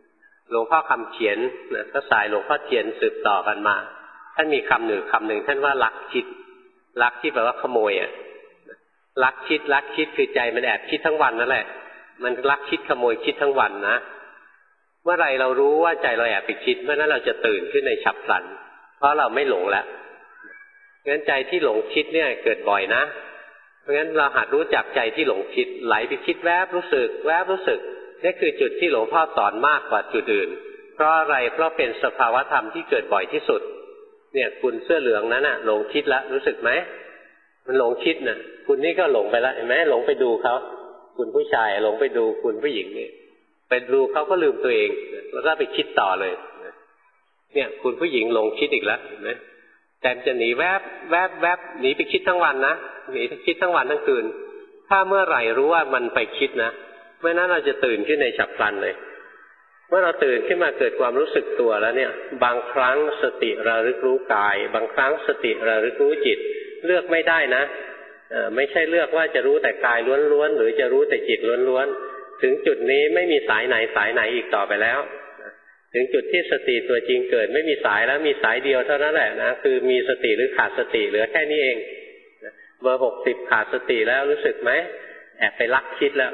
หลวงพ่อคำเขียนนะก็สายหลวงพ่อเทียนสืบต่อกันมาท่านมีคำหนึ่งท่านว่าลักคิดลักที่แปลว่าขโมยลักคิดคือใจมันแอบคิดทั้งวันนั่นแหละมันลักคิดขโมยคิดทั้งวันนะเมื่อไรเรารู้ว่าใจเราแอบไปคิดเมื่อนั้นเราจะตื่นขึ้นในฉับพลันเพราะเราไม่หลงแล้วงั้นใจที่หลงคิดเนี่ยเกิดบ่อยนะเพราะงั้นเราหัดรู้จักใจที่หลงคิดไหลไปคิดแวบรู้สึกแวบรู้สึกนี่คือจุดที่หลวงพ่อสอนมากกว่าจุดอื่นเพราะอะไรเพราะเป็นสภาวธรรมที่เกิดบ่อยที่สุดเนี่ยคุณเสื้อเหลืองนั้นน่ะหลงคิดแล้วรู้สึกไหมมันหลงคิดน่ะคุณนี่ก็หลงไปแล้วเห็นไหมหลงไปดูเขาคุณผู้ชายหลงไปดูคุณผู้หญิงนี่ไปดูเขาก็ลืมตัวเองแล้วก็ไปคิดต่อเลยเนี่ยคุณผู้หญิงหลงคิดอีกแล้วเห็นไหมแต่จะหนีแวบหนีไปคิดทั้งวันนะหนีไปคิดทั้งวันทั้งคืนถ้าเมื่อไหร่รู้ว่ามันไปคิดนะเมื่อนั้นเราจะตื่นขึ้นในฉับพลันเลยเมื่อเราตื่นขึ้นมาเกิดความรู้สึกตัวแล้วเนี่ยบางครั้งสติระลึกรู้กายบางครั้งสติระลึกรู้จิตเลือกไม่ได้นะไม่ใช่เลือกว่าจะรู้แต่กายล้วนๆหรือจะรู้แต่จิตล้วนๆถึงจุดนี้ไม่มีสายไหนอีกต่อไปแล้วถึงจุดที่สติตัวจริงเกิดไม่มีสายแล้วมีสายเดียวเท่านั้นแหละนะคือมีสติหรือขาดสติเหลือแค่นี้เองเบอร์60ขาดสติแล้วรู้สึกไหมแอบไปลักคิดแล้ว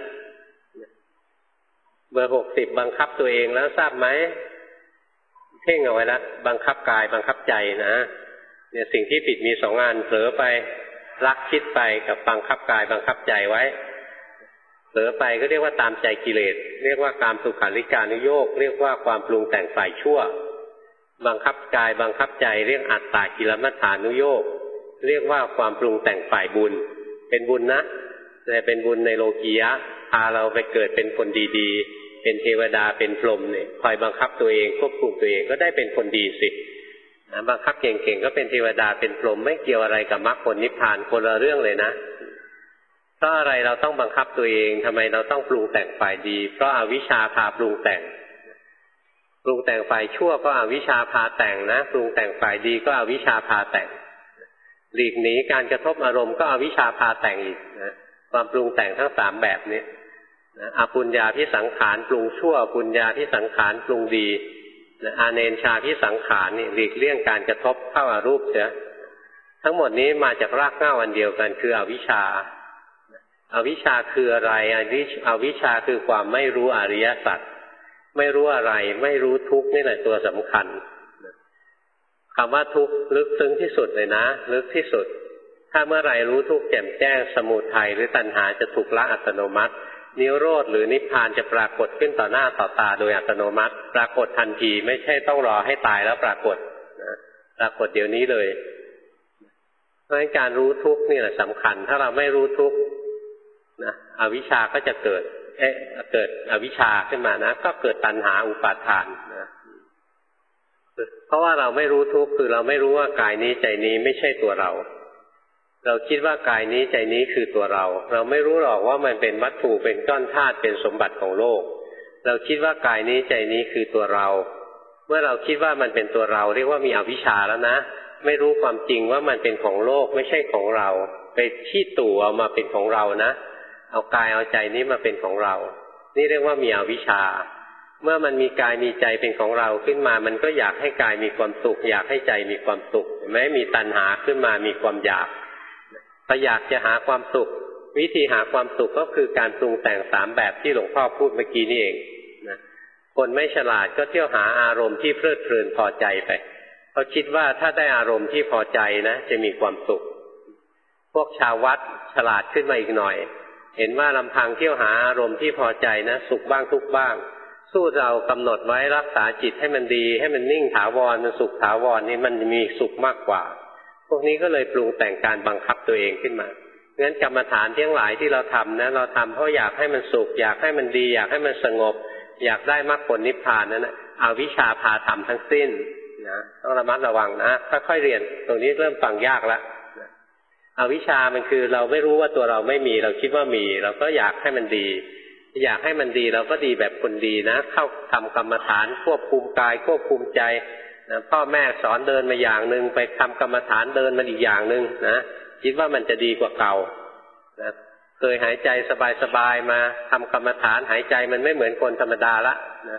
เบอร์60บังคับตัวเองแล้วทราบไหมเพ่งเอาไว้แล้วบังคับกายบังคับใจนะเนี่ยสิ่งที่ผิดมี2 อันเผลอไปลักคิดไปกับบังคับกายบังคับใจไว้เผลอไปก็เรียกว่าตามใจกิเลสเรียกว่ากามสุขาริการุโยคเรียกว่าความปรุงแต่งฝ่ายชั่วบังคับกายบังคับใจเรียกอัตตากิลมัฏฐานุโยคเรียกว่าความปรุงแต่งฝ่ายบุญเป็นบุญนะแต่เป็นบุญในโลกียะพาเราไปเกิดเป็นคนดีๆเป็นเทวดาเป็นพรหมเนี่ยคอยบังคับตัวเองควบคุมตัวเองก็ได้เป็นคนดีสินะบังคับเก่งๆก็เป็นเทวดาเป็นพรหมไม่เกี่ยวอะไรกับมรรคผลนิพพานคนละเรื่องเลยนะเพราะอะไรเราต้องบังคับตัวเองทำไมเราต้องปรุงแต่งฝ่ายดีเพราะอวิชชาพาปรุงแต่งฝ่ายชั่วก็อวิชชาพาแต่งนะปรุงแต่งฝ่ายดีก็อวิชชาพาแต่งหลีกหนีการกระทบอารมณ์ก็อวิชชาพาแต่งอีกนะความปรุงแต่งทั้ง3แบบนี้อปุญญาภิสังขารปรุงชั่วปุญญาภิสังขารปรุงดีอาเนนชาภิสังขารนี่หลีกเลี่ยงการกระทบเข้าอารูปเสียทั้งหมดนี้มาจากรากเหง้าอันเดียวกันคืออวิชชาอวิชชาคืออะไรอวิชชาคือความไม่รู้อริยสัจไม่รู้อะไรไม่รู้ทุกข์นี่แหละตัวสำคัญคำว่าทุกข์ลึกซึ้งที่สุดเลยนะลึกที่สุดถ้าเมื่อไหร่รู้ทุกข์แจ่มแจ้งสมุทัยหรือตัณหาจะถูกละอัตโนมัตินิโรธหรือนิพพานจะปรากฏขึ้นต่อหน้าต่อตาโดยอัตโนมัติปรากฏทันทีไม่ใช่ต้องรอให้ตายแล้วปรากฏปรากฏเดี๋ยวนี้เลยเพราะฉะนั้นการรู้ทุกข์นี่แหละสำคัญถ้าเราไม่รู้ทุกข์นะอวิชชาก็จะเกิดอวิชชาขึ้นมานะก็เกิดตัณหาอุปาทานนะเพราะว่าเราไม่รู้ทุกข์คือเราไม่รู้ว่ากายนี้ใจนี้ไม่ใช่ตัวเราเราคิดว่ากายนี้ใจนี้คือตัวเราเราไม่รู้หรอกว่ามันเป็นวัตถุเป็นก้อนธาตุเป็นสมบัติของโลกเราคิดว่ากายนี้ใจนี้คือตัวเราเมื่อเราคิดว่ามันเป็นตัวเราเรียกว่ามีอวิชชาแล้วนะไม่รู้ความจริงว่ามันเป็นของโลกไม่ใช่ของเราไปชี้ตู่เอามาเป็นของเรานะเอากายเอาใจนี้มาเป็นของเรานี่เรียกว่ามีอวิชชาเมื่อมันมีกายมีใจเป็นของเราขึ้นมามันก็อยากให้กายมีความสุขอยากให้ใจมีความสุขเห็นไหมมีตัณหาขึ้นมามีความอยากถ้าอยากจะหาความสุขวิธีหาความสุขก็คือการปรุงแต่ง3แบบที่หลวงพ่อพูดเมื่อกี้นี่เองนะคนไม่ฉลาดก็เที่ยวหาอารมณ์ที่เพลิดเพลินพอใจไปเขาคิดว่าถ้าได้อารมณ์ที่พอใจนะจะมีความสุขพวกชาววัดฉลาดขึ้นมาอีกหน่อยเห็นว่าลำพังเที่ยวหาอารมณ์ที่พอใจนะสุขบ้างทุกข์บ้างสู้เรากำหนดไว้รักษาจิตให้มันดีให้มันนิ่งถาวรมันสุขถาวรนี่มันมีสุขมากกว่าพวกนี้ก็เลยปรุงแต่งการบังคับตัวเองขึ้นมางั้นกรรมฐานทั้งหลายที่เราทำนะเราทำเพราะอยากให้มันสุขอยากให้มันดีอยากให้มันสงบอยากได้มรรคผลนิพพานนั่นนะอวิชชาพาทำทั้งสิ้นนะต้องระมัดระวังนะค่อยๆเรียนตรงนี้เริ่มฟังยากแล้วอวิชชามันคือเราไม่รู้ว่าตัวเราไม่มีเราคิดว่ามีเราก็อยากให้มันดีอยากให้มันดีเราก็ดีแบบคนดีนะเข้าทำกรรมฐานควบคุมกายควบคุมใจนะพ่อแม่สอนเดินมาอย่างหนึ่งไปทำกรรมฐานเดินมันอีกอย่างหนึ่งนะคิดว่ามันจะดีกว่าเก่านะเคยหายใจสบายๆมาทำกรรมฐานหายใจมันไม่เหมือนคนธรรมดาละนะ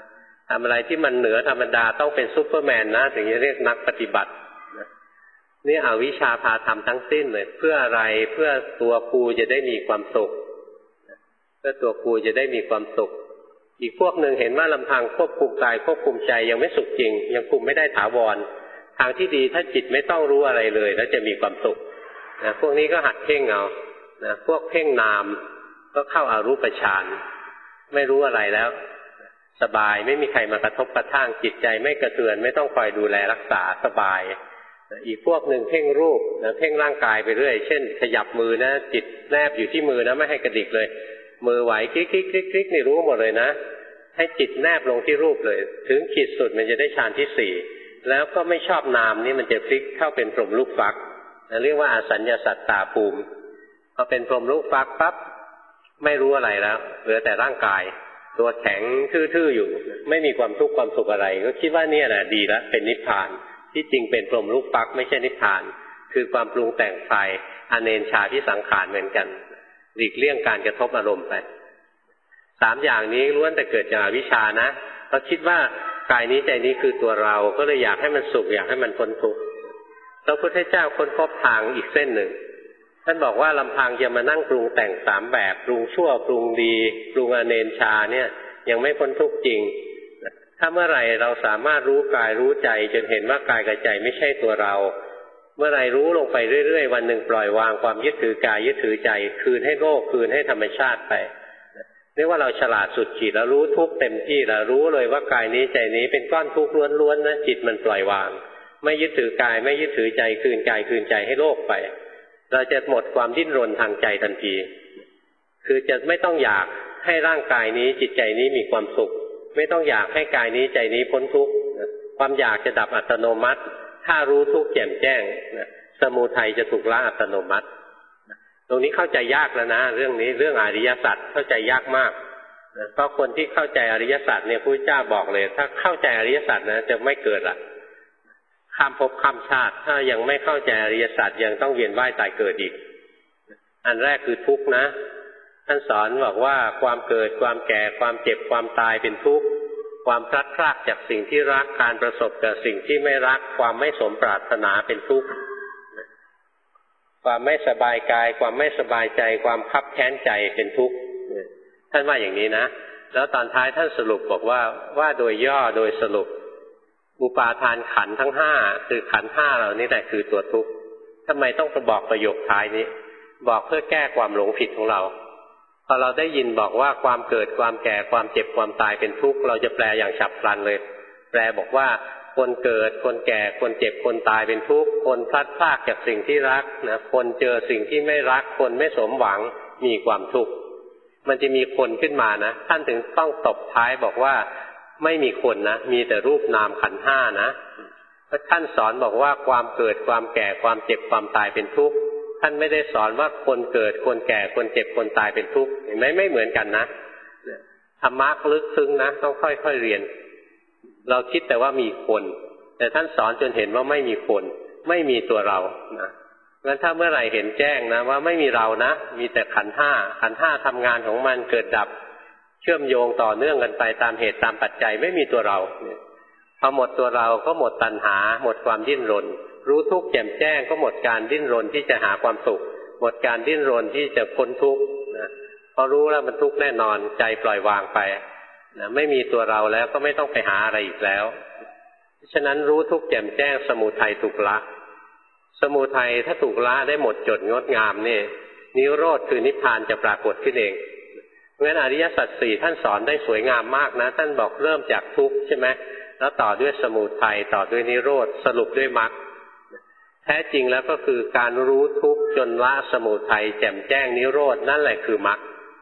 ทำอะไรที่มันเหนือธรรมดาต้องเป็นซุปเปอร์แมนนะถึงจะเรียกนักปฏิบัตินี่อวิชชาพาทำทั้งสิ้นเลยเพื่ออะไรเพื่อตัวกูจะได้มีความสุขเพื่อตัวกูจะได้มีความสุขอีกพวกหนึ่งเห็นว่าลำพังควบคุมกายควบคุมใจยังไม่สุขจริงยังคุมไม่ได้ถาวรทางที่ดีถ้าจิตไม่ต้องรู้อะไรเลยแล้วจะมีความสุขนะพวกนี้ก็หัดเพ่งเอานะพวกเพ่งนามก็เข้าอารูปฌานไม่รู้อะไรแล้วสบายไม่มีใครมากระทบกระทั่งจิตใจไม่กระเทือนไม่ต้องคอยดูแลรักษาสบายอีกพวกหนึ่งเพ่งรูปนะเพ่งร่างกายไปเรื่อยเช่นขยับมือนะจิตแนบอยู่ที่มือนะไม่ให้กระดิกเลยมือไหวคลิกคลิกคลิกคลิกนี่รู้หมดเลยนะให้จิตแนบลงที่รูปเลยถึงขีดสุดมันจะได้ฌานที่สี่แล้วก็ไม่ชอบนามนี่มันจะพลิกเข้าเป็นพรหมลูกฟักเรียกว่าอสัญญาสัตตาภูมิพอเป็นพรหมลูกฟักปั๊บไม่รู้อะไรแล้วเหลือแต่ร่างกายตัวแข็งทื่อๆอยู่ไม่มีความทุกข์ความสุขอะไรก็คิดว่าเนี่ยแหละดีแล้วเป็นนิพพานที่จริงเป็นพรหมลูกฟักไม่ใช่นิพพานคือความปรุงแต่งฝ่ายอเนชชาที่สังขารเหมือนกันหลีกเลี่ยงการกระทบอารมณ์ไปสามอย่างนี้ล้วนแต่เกิดจากอวิชชานะเราคิดว่ากายนี้ใจนี้คือตัวเราก็เลยอยากให้มันสุขอยากให้มันพ้นทุกข์พระพุทธเจ้าค้นพบทางอีกเส้นหนึ่งท่านบอกว่าลำพังจะมานั่งปรุงแต่งสามแบบปรุงชั่วปรุงดีปรุงอเนชชาเนี่ยยังไม่พ้นทุกข์จริงถ้าเมื่อไหร่เราสามารถรู้กายรู้ใจจนเห็นว่ากายกับใจไม่ใช่ตัวเราเมื่อไหร่รู้ลงไปเรื่อยๆวันหนึ่งปล่อยวางความยึดถือกายยึดถือใจคืนให้โลกคืนให้ธรรมชาติไปเรียกว่าเราฉลาดสุดขีดแล้วรู้ทุกข์เต็มที่แล้วรู้เลยว่ากายนี้ใจนี้เป็นก้อนทุกข์ล้วนๆนะจิตมันปล่อยวางไม่ยึดถือกายไม่ยึดถือใจคืนกายคืนใจให้โลกไปเราจะหมดความดิ้นรนทางใจทันทีคือจะไม่ต้องอยากให้ร่างกายนี้จิตใจนี้มีความสุขไม่ต้องอยากให้กายนี้ใจนี้พ้นทุกข์ความอยากจะดับอัตโนมัติถ้ารู้ทุกข์แจ่มแจ้งสมุทัยจะถูกละอัตโนมัติตรงนี้เข้าใจยากแล้วนะเรื่องนี้เรื่องอริยสัจเข้าใจยากมากเพราะคนที่เข้าใจอริยสัจเนี่ยพระพุทธเจ้าบอกเลยถ้าเข้าใจอริยสัจนะจะไม่เกิดละข้ามภพข้ามชาติถ้ายังไม่เข้าใจอริยสัจยังต้องเวียนว่ายตายเกิดอีกอันแรกคือทุกข์นะท่านสอนบอกว่าความเกิดความแก่ความเจ็บความตายเป็นทุกข์ความพลัดพรากจากสิ่งที่รักการประสบกับสิ่งที่ไม่รักความไม่สมปรารถนาเป็นทุกข์ความไม่สบายกายความไม่สบายใจความคับแค้นใจเป็นทุกข์ท่านว่าอย่างนี้นะแล้วตอนท้ายท่านสรุปบอกว่าโดยย่อโดยสรุปอุปาทานขันธ์ทั้งห้าคือขันธ์ห้าเหล่านี้แหละคือตัวทุกข์ทำไมต้องบอกประโยคท้ายนี้บอกเพื่อแก้ความหลงผิดของเราพอเราได้ยินบอกว่าความเกิดความแก่ความเจ็บความตายเป็นทุกข์เราจะแปลอย่างฉับพลันเลยแปลบอกว่าคนเกิดคนแก่คนเจ็บคนตายเป็นทุกข์คนพลัดพรากจากสิ่งที่รักนะคนเจอสิ่งที่ไม่รักคนไม่สมหวังมีความทุกข์มันจะมีคนขึ้นมานะท่านถึงต้องตบท้ายบอกว่าไม่มีคนนะมีแต่รูปนามขันธ์ห้านะเพราะท่านสอนบอกว่าความเกิดความแก่ความเจ็บความตายเป็นทุกข์ท่านไม่ได้สอนว่าคนเกิดคนแก่คนเจ็บคนตายเป็นทุกข์เห็นไหมไม่เหมือนกันนะธรรมะลึกซึ้งนะต้องค่อยๆเรียนเราคิดแต่ว่ามีคนแต่ท่านสอนจนเห็นว่าไม่มีคนไม่มีตัวเรานะงั้นถ้าเมื่อไหร่เห็นแจ้งนะว่าไม่มีเรานะมีแต่ขันธ์ห้าขันธ์ห้าทำงานของมันเกิดดับเชื่อมโยงต่อเนื่องกันไปตามเหตุตามปัจจัยไม่มีตัวเราพอหมดตัวเราก็หมดตัณหาหมดความดิ้นรนรู้ทุกข์แจ่มแจ้งก็หมดการดิ้นรนที่จะหาความสุขหมดการดิ้นรนที่จะพ้นทุกข์นะพอรู้แล้วมันทุกข์แน่นอนใจปล่อยวางไปนะไม่มีตัวเราแล้วก็ไม่ต้องไปหาอะไรอีกแล้วฉะนั้นรู้ทุกข์แจ่มแจ้งสมุทัยถูกละสมุทัยถ้าถูกละได้หมดจดงดงามนี่นิโรธคือนิพพานจะปรากฏขึ้นเองเพราะฉะนั้นอริยสัจสี่ท่านสอนได้สวยงามมากนะท่านบอกเริ่มจากทุกข์ใช่ไหมแล้วต่อด้วยสมุทัยต่อด้วยนิโรธสรุปด้วยมรรคแท้จริงแล้วก็คือการรู้ทุกข์จนละสมุทัยแจ่มแจ้งนิโรธนั่นแหละคือมรรค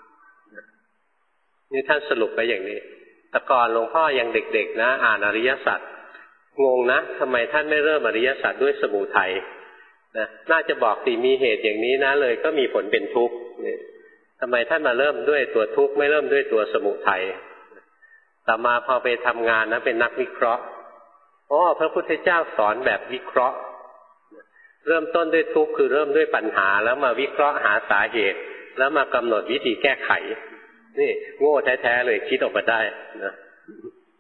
นี่ท่านสรุปไปอย่างนี้แต่ก่อนหลวงพ่อยังเด็กๆนะอ่านอริยสัจงงนะทำไมท่านไม่เริ่มอริยสัจด้วยสมุทัยนะน่าจะบอกสิมีเหตุอย่างนี้นะเลยก็มีผลเป็นทุกข์ทำไมท่านมาเริ่มด้วยตัวทุกข์ไม่เริ่มด้วยตัวสมุทัยต่อมาพอไปทำงานนะเป็นนักวิเคราะห์พระพุทธเจ้าสอนแบบวิเคราะห์เริ่มต้นด้วยทุกข์คือเริ่มด้วยปัญหาแล้วมาวิเคราะห์หาสาเหตุแล้วมากำหนดวิธีแก้ไขนี่โง่แท้ๆเลยคิดออกมาได้นะจ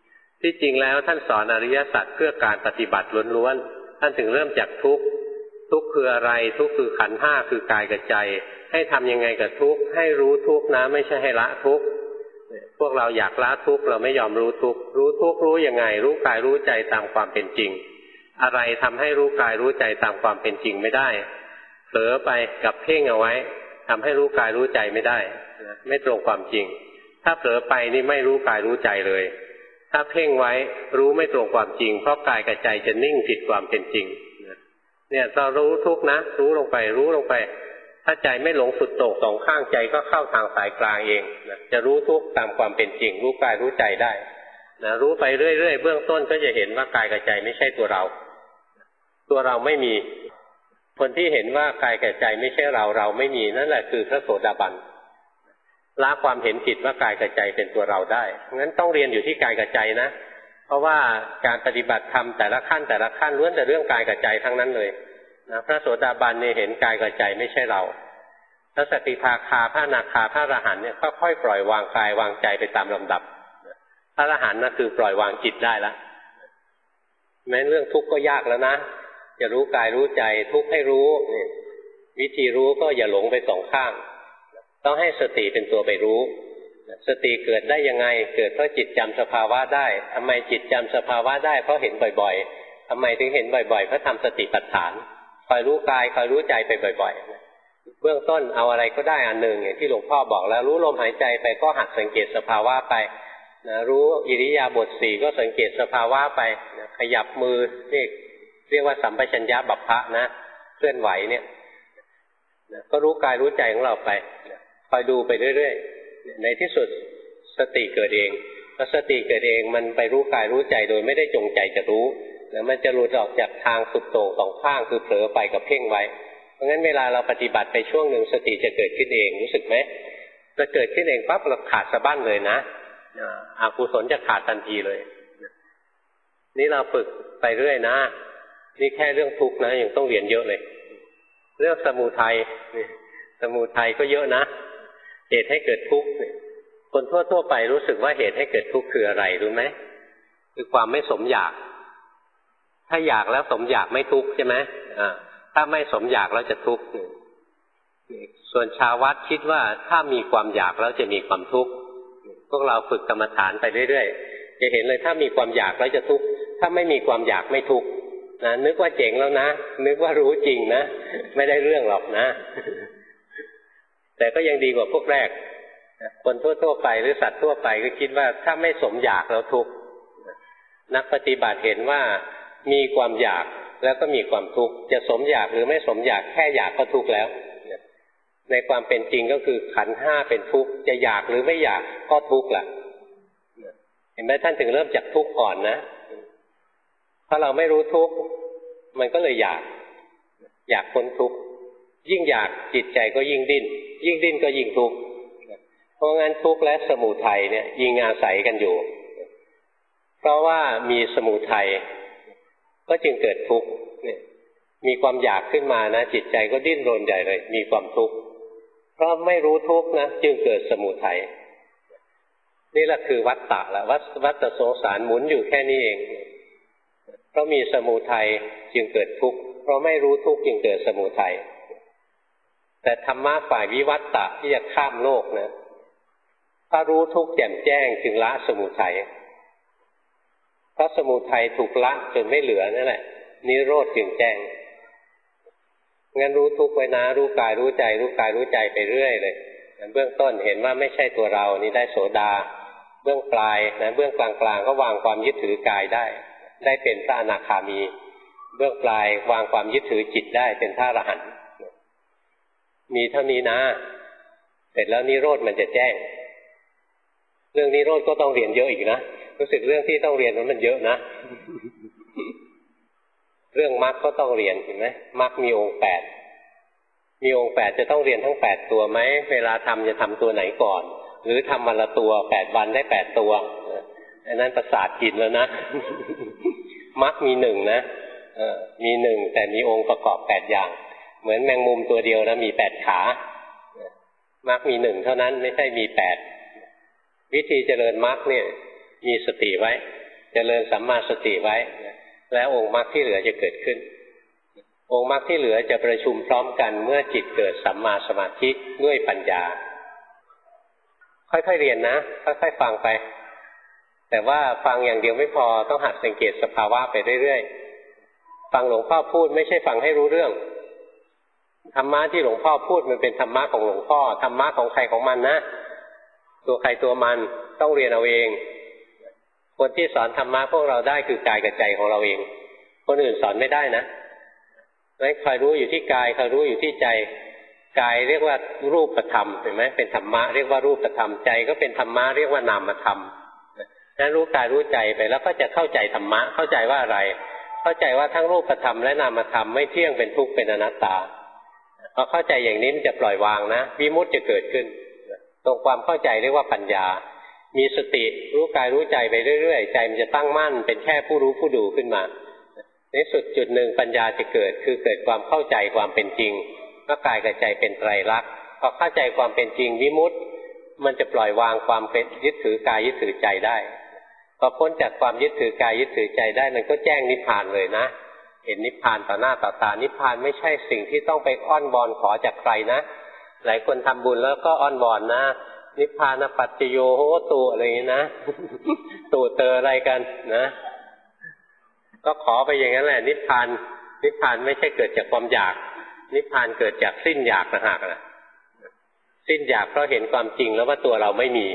ที่จริงแล้วท่านสอนอริยสัจเพื่อการปฏิบัติล้วนๆท่านถึงเริ่มจากทุกข์ทุกข์คืออะไรทุกข์คือขันธ์ห้าคือกายกับใจให้ทำยังไงกับทุกข์ให้รู้ทุกข์นะไม่ใช่ให้ละทุกข์พวกเราอยากละทุกข์เราไม่ยอมรู้ทุกข์รู้ทุกข์รู้ยังไงรู้กายรู้ใจตามความเป็นจริงอะไรทำให้รู้กายรู้ใจตามความเป็นจริงไม่ได้เผลอไปกับเพ่งเอาไว้ทำให้รู้กายรู้ใจไม่ได้ไม่ตรงความจริงถ้าเผลอไปนี่ไม่รู้กายรู้ใจเลยถ้าเพ่งไว้รู้ไม่ตรงความจริงเพราะกายกับใจจะนิ่งผิดความเป็นจริงเนี่ยเรารู้ทุกข์นะรู้ลงไปรู้ลงไปถ้าใจไม่หลงสุดโต่งสองข้างใจก็เข้าทางสายกลางเองนะจะรู้ทุกข์ตามความเป็นจริงรู้กายรู้ใจได้นะรู้ไปเรื่อยๆเบื้องต้นก็จะเห็นว่ากายกับใจไม่ใช่ตัวเราตัวเราไม่มีคนที่เห็นว่ากายกับใจไม่ใช่เราเราไม่มีนั่นแหละคือพระโสดาบันละความเห็นผิดว่ากายกับใจเป็นตัวเราได้งั้นต้องเรียนอยู่ที่กายกับใจนะเพราะว่าการปฏิบัติธรรมแต่ละขั้นล้วนแต่เรื่องกายกับใจทั้งนั้นเลยนะพระโสดาบันเนี่ยเห็นกายกับใจไม่ใช่เราพระสกิทาคาพระอนาคาพระอรหันต์เนี่ยค่อยๆปล่อยวางกายวางใจไปตามลำดับพระอรหันต์น่ะคือปล่อยวางจิตได้แล้วแม้เรื่องทุกข์ก็ยากแล้วนะจะรู้กายรู้ใจทุกข์ให้รู้วิธีรู้ก็อย่าหลงไปสองข้างต้องให้สติเป็นตัวไปรู้สติเกิดได้ยังไงเกิดเพราะจิตจำสภาวะได้ทำไมจิตจำสภาวะได้เพราะเห็นบ่อยๆทำไมถึงเห็นบ่อยๆเพราะทำสติปัฏฐานคอยรู้กายคอยรู้ใจไปบ่อยๆเบื้องต้นเอาอะไรก็ได้อันหนึ่งอย่างที่หลวงพ่อบอกแล้วรู้ลมหายใจไปก็หัดสังเกตสภาวะไปนะรู้อิริยาบถสี่ก็สังเกตสภาวะไปนะขยับมือเรียกว่าสัมปชัญญะบัพพะนะเคลื่อนไหวเนี่ยนะก็รู้กายรู้ใจของเราไปนะคอยดูไปเรื่อยๆในที่สุดสติเกิดเองพอสติเกิดเองมันไปรู้กายรู้ใจโดยไม่ได้จงใจจะรู้แล้วมันจะหลุดออกจากทางสุดโต่งสองข้างคือเผลอไปกับเพ่งไว้เพราะงั้นเวลาเราปฏิบัติไปช่วงหนึ่งสติจะเกิดขึ้นเองรู้สึกไหมจะเกิดขึ้นเองปั๊บเราขาดสะบั้นเลยนะอกุศลจะขาดทันทีเลยนี่เราฝึกไปเรื่อยนะนี่แค่เรื่องทุกข์นะยังต้องเรียนเยอะเลยเรื่องสมุทัยสมุทัยก็เยอะนะเหตุให้เกิดทุกข์คนทั่วไปรู้สึกว่าเหตุให้เกิดทุกข์คืออะไรรู้ไหมคือความไม่สมอยากถ้าอยากแล้วสมอยากไม่ทุกข์ใช่ไหมถ้าไม่สมอยากแล้วจะทุกข์ส่วนชาววัดคิดว่าถ้ามีความอยากแล้วจะมีความทุกข์พวกเราฝึกกรรมฐานไปเรื่อยๆจะเห็นเลยถ้ามีความอยากแล้วจะทุกข์ถ้าไม่มีความอยากไม่ทุกข์นะนึกว่าเจ๋งแล้วนะนึกว่ารู้จริงนะไม่ได้เรื่องหรอกนะแต่ก็ยังดีกว่าพวกแรกคนทั่วไปหรือสัตว์ทั่วไปก็คิดว่าถ้าไม่สมอยากแล้วทุกข์นักปฏิบัติเห็นว่ามีความอยากแล้วก็มีความทุกข์จะสมอยากหรือไม่สมอยากแค่อยากก็ทุกข์แล้วในความเป็นจริงก็คือขันธ์ห้าเป็นทุกข์จะอยากหรือไม่อยากก็ทุกข์แหละเห็นไหมท่านถึงเริ่มจากทุกข์ก่อนนะถ้าเราไม่รู้ทุกข์มันก็เลยอยากพ้นทุกข์ยิ่งอยากจิตใจก็ยิ่งดิ้นก็ยิ่งทุกข์เพราะงั้นทุกข์และสมุทัยเนี่ยยิงอาศัยกันอยู่เพราะว่ามีสมุทัยก็จึงเกิดทุกข์มีความอยากขึ้นมานะจิตใจก็ดิ้นรนใหญ่เลยมีความทุกข์เพราะไม่รู้ทุกข์นะจึงเกิดสมุทัยนี่แหละคือวัฏฏะละวัฏสงสารหมุนอยู่แค่นี้เองเพราะมีสมุทัยจึงเกิดทุกข์เพราะไม่รู้ทุกข์จึงเกิดสมุทัยแต่ธรรมะฝ่ายวิวัฏฏะที่จะข้ามโลกนะถ้ารู้ทุกข์แจ่มแจ้งจึงละสมุทัยเพราะสมุทัยถูกละจนไม่เหลือนั่นแหละนิโรธจึงแจ้งงั้นรู้ทุกข์ไว้นะรู้กายรู้ใจรู้กายรู้ใจไปเรื่อยเลยเบื้องต้นเห็นว่าไม่ใช่ตัวเรานี่ได้โสดาเบื้องปลายนะเบื้องกลางๆก็วางความยึดถือกายได้เป็นพระอนาคามีเบื้องปลายวางความยึดถือจิตได้เป็นพระอรหันต์มีเท่านี้นะเสร็จแล้วนิโรธมันจะแจ้งเรื่องนิโรธก็ต้องเรียนเยอะอีกนะรู้สึกเรื่องที่ต้องเรียนมันเยอะนะเรื่องมรรคก็ต้องเรียนเห็นไหมมรรคมีองค์8มีองค์8จะต้องเรียนทั้ง8ตัวไหมเวลาทำจะทำตัวไหนก่อนหรือทำวันละตัว8วันได้8ตัวอันนั้นประสาทกินแล้วนะมรรคมี1นะมี1แต่มีองค์ประกอบ8อย่างเหมือนแมงมุมตัวเดียวนะมี8ขามรรคมี1เท่านั้นไม่ใช่มี8วิธีเจริญมรรคเนี่ยมีสติไว้เจริญสัมมาสติไว้แล้วองค์มรรคที่เหลือจะเกิดขึ้นองค์มรรคที่เหลือจะประชุมพร้อมกันเมื่อจิตเกิดสัมมาสมาธิด้วยปัญญาค่อยๆเรียนนะค่อยๆฟังไปแต่ว่าฟังอย่างเดียวไม่พอต้องหัดสังเกตสภาวะไปเรื่อยๆฟังหลวงพ่อพูดไม่ใช่ฟังให้รู้เรื่องธรรมะที่หลวงพ่อพูดมันเป็นธรรมะของหลวงพ่อธรรมะของใครของมันนะตัวใครตัวมันต้องเรียนเอาเองคนที่สอนธรรมะพวกเราได้คือกายกับใจของเราเองคนอื่นสอนไม่ได้นะงั้นใครรู้อยู่ที่กายใครรู้อยู่ที่ใจกายเรียกว่ารูปธรรมเห็นไหมเป็นธรรมะเรียกว่ารูปธรรมใจก็เป็นธรรมะเรียกว่านามธรรมนั้นรู้กายรู้ใจไปแล้วก็จะเข้าใจธรรมะเข้าใจว่าอะไรเข้าใจว่าทั้งรูปธรรมและนามธรรมไม่เที่ยงเป็นทุกข์เป็นอนัตตาพอเข้าใจอย่างนี้มันจะปล่อยวางนะวิมุตติจะเกิดขึ้นตรงความเข้าใจเรียกว่าปัญญามีสติรู้กายรู้ใจไปเรื่อยๆใจมันจะตั้งมั่นเป็นแค่ผู้รู้ผู้ดูขึ้นมาในสุดจุดหนึ่งปัญญาจะเกิดคือเกิดความเข้าใจความเป็นจริงว่ากายกับใจเป็นไตรลักษณ์พอเข้าใจความเป็นจริงวิมุตติมันจะปล่อยวางความเป็นยึดถือกายยึดถือใจได้พอพ้นจากความยึดถือกายยึดถือใจได้มันก็แจ้งนิพพานเลยนะเห็นนิพพานต่อหน้าต่อตานิพพานไม่ใช่สิ่งที่ต้องไปอ้อนวอนขอจากใครนะหลายคนทำบุญแล้วก็อ้อนวอนนะนิพพานปัจจโยโหตุอะไรอย่างนี้นะตู่เตออะไรกันนะก็ขอไปอย่างนั้นแหละนิพพานไม่ใช่เกิดจากความอยากนิพพานเกิดจากสิ้นอยากต่างหากนะสิ้นอยากเพราะเห็นความจริงแล้วว่าตัวเราไม่มี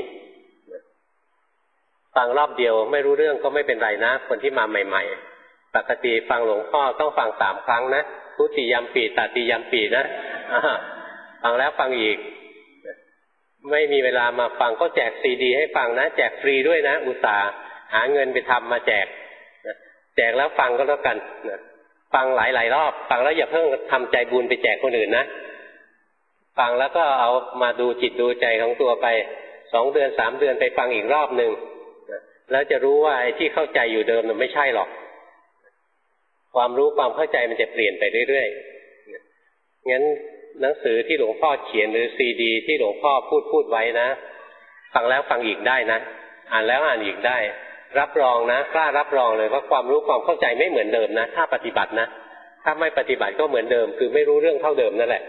ฟังรอบเดียวไม่รู้เรื่องก็ไม่เป็นไรนะคนที่มาใหม่ๆปกติฟังหลวงพ่อต้องฟัง3 ครั้งนะทุติยัมปิตติยัมปินะฟังแล้วฟังอีกไม่มีเวลามาฟังก็แจกซีดีให้ฟังนะแจกฟรีด้วยนะอุตส่าห์หาเงินไปทำมาแจกแล้วฟังก็แล้วกันฟังหลายๆรอบฟังแล้วอย่าเพิ่งทำใจบุญไปแจกคนอื่นนะฟังแล้วก็เอามาดูจิตดูใจของตัวไป2 เดือน3 เดือนไปฟังอีกรอบนึงแล้วจะรู้ว่าไอ้ที่เข้าใจอยู่เดิมมันไม่ใช่หรอกความรู้ความเข้าใจมันจะเปลี่ยนไปเรื่อยๆงั้นหนังสือที่หลวงพ่อเขียนหรือซีดีที่หลวงพ่อพูดไว้นะฟังแล้วฟังอีกได้นะอ่านแล้วอ่านอีกได้รับรองนะกล้ารับรองเลยว่าความรู้ความเข้าใจไม่เหมือนเดิมนะถ้าปฏิบัตินะถ้าไม่ปฏิบัติก็เหมือนเดิมคือไม่รู้เรื่องเท่าเดิมนั่นแหละ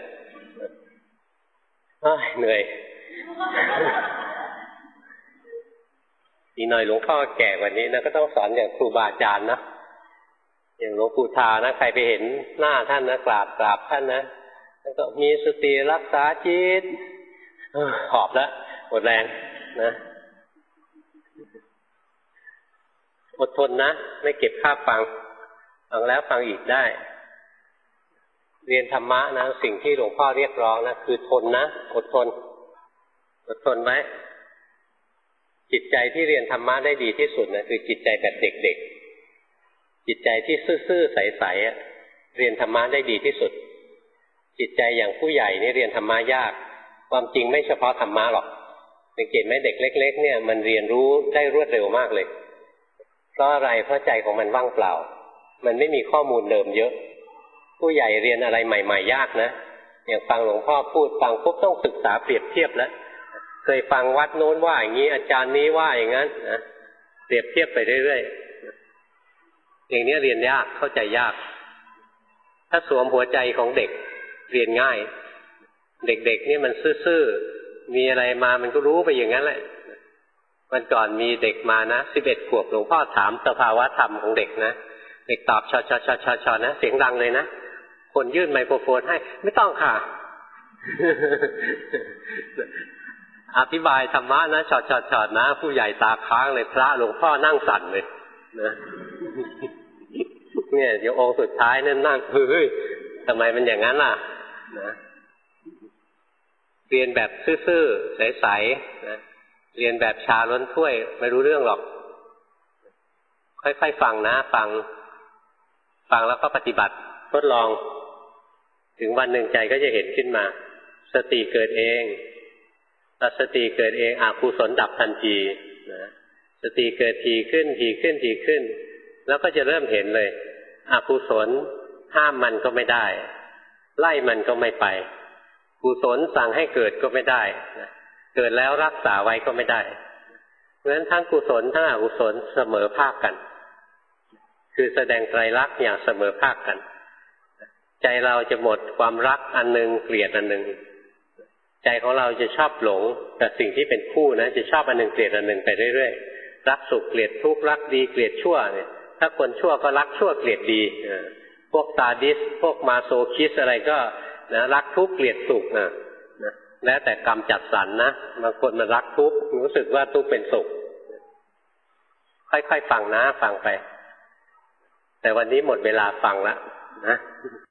เหนื่อยอีกหน่อยหลวงพ่อแก่กว่านี้นะก็ต้องสอนอย่างครูบาอาจารย์นะอย่างหลวงปู่ทานะใครไปเห็นหน้าท่านนะกราบท่านนะแล้วก็มีสติรักษาจิตหอบแล้วหมดแรงนะอดทนนะไม่เก็บค่าฟังแล้วฟังอีกได้เรียนธรรมะนะสิ่งที่หลวงพ่อเรียกร้องนะคือทนนะอดทนไว้จิตใจที่เรียนธรรมะได้ดีที่สุดนะคือจิตใจแบบเด็กๆจิตใจที่ซื่อๆใสๆเรียนธรรมะได้ดีที่สุดจิตใจอย่างผู้ใหญ่นี่เรียนธรรมะยากความจริงไม่เฉพาะธรรมะหรอกสังเกตไหมเด็กเล็กๆเนี่ยมันเรียนรู้ได้รวดเร็วมากเลยเพราะอะไรเพราะใจของมันว่างเปล่ามันไม่มีข้อมูลเดิมเยอะผู้ใหญ่เรียนอะไรใหม่ๆยากนะอย่างฟังหลวงพ่อพูดฟังปุ๊บต้องศึกษาเปรียบเทียบแล้วเคยฟังวัดโน้นว่าอย่างนี้อาจารย์นี้ว่าอย่างนั้นนะเปรียบเทียบไปเรื่อยๆอย่างนี้เรียนยากเข้าใจยากถ้าสวมหัวใจของเด็กเรียนง่ายเด็กๆนี่มันซื่อๆมีอะไรมามันก็รู้ไปอย่างนั้นแหละวันก่อนมีเด็กมานะ11 ขวบหลวงพ่อถามสภาวะธรรมของเด็กนะเด็กตอบชอนะเสียงดังเลยนะคนยื่นไมโครโฟนให้ไม่ต้องค่ะอธิบายธรรมะนะชอดนะผู้ใหญ่ตาค้างเลยพระหลวงพ่อนั่งสั่นเลยนะเนี่ยเดี๋ยวองค์สุดท้ายนั่นนั่งเฮ้ยทำไมมันอย่างนั้นล่ะนะเรียนแบบซื่อๆใสๆนะเรียนแบบชาล้นถ้วยไม่รู้เรื่องหรอกค่อยๆฟังนะฟังแล้วก็ปฏิบัติทดลองถึงวันหนึ่งใจก็จะเห็นขึ้นมาสติเกิดเองถ้าสติเกิดเองอกุศลดับทันทีนะสติเกิดทีขึ้นแล้วก็จะเริ่มเห็นเลยอกุศลห้ามมันก็ไม่ได้ไล่มันก็ไม่ไปกุศลสั่งให้เกิดก็ไม่ได้นะเกิดแล้วรักษาไว้ก็ไม่ได้เพราะฉะนั้นทั้งกุศลทั้งอกุศลเสมอภาคกัน คือแสดงไตรลักษณ์อย่างเสมอภาคกันใจเราจะหมดความรักอันหนึ่งเกลียดอันหนึ่งใจของเราจะชอบหลงแต่สิ่งที่เป็นคู่นะจะชอบอันหนึ่งเกลียดอันหนึ่งไปเรื่อยๆรักสุขเกลียดทุกข์รักดีเกลียดชั่วเนี่ยถ้าคนชั่วก็รักชั่วเกลียดดีพวกซาดิสพวกมาโซคิสอะไรก็นะรักทุกข์เกลียดสุขนะแล้วแต่กรรมจัดสรรนะบางคนมันรักทุกข์รู้สึกว่าทุกข์เป็นสุขค่อยๆฟังนะฟังไปแต่วันนี้หมดเวลาฟังแล้วนะ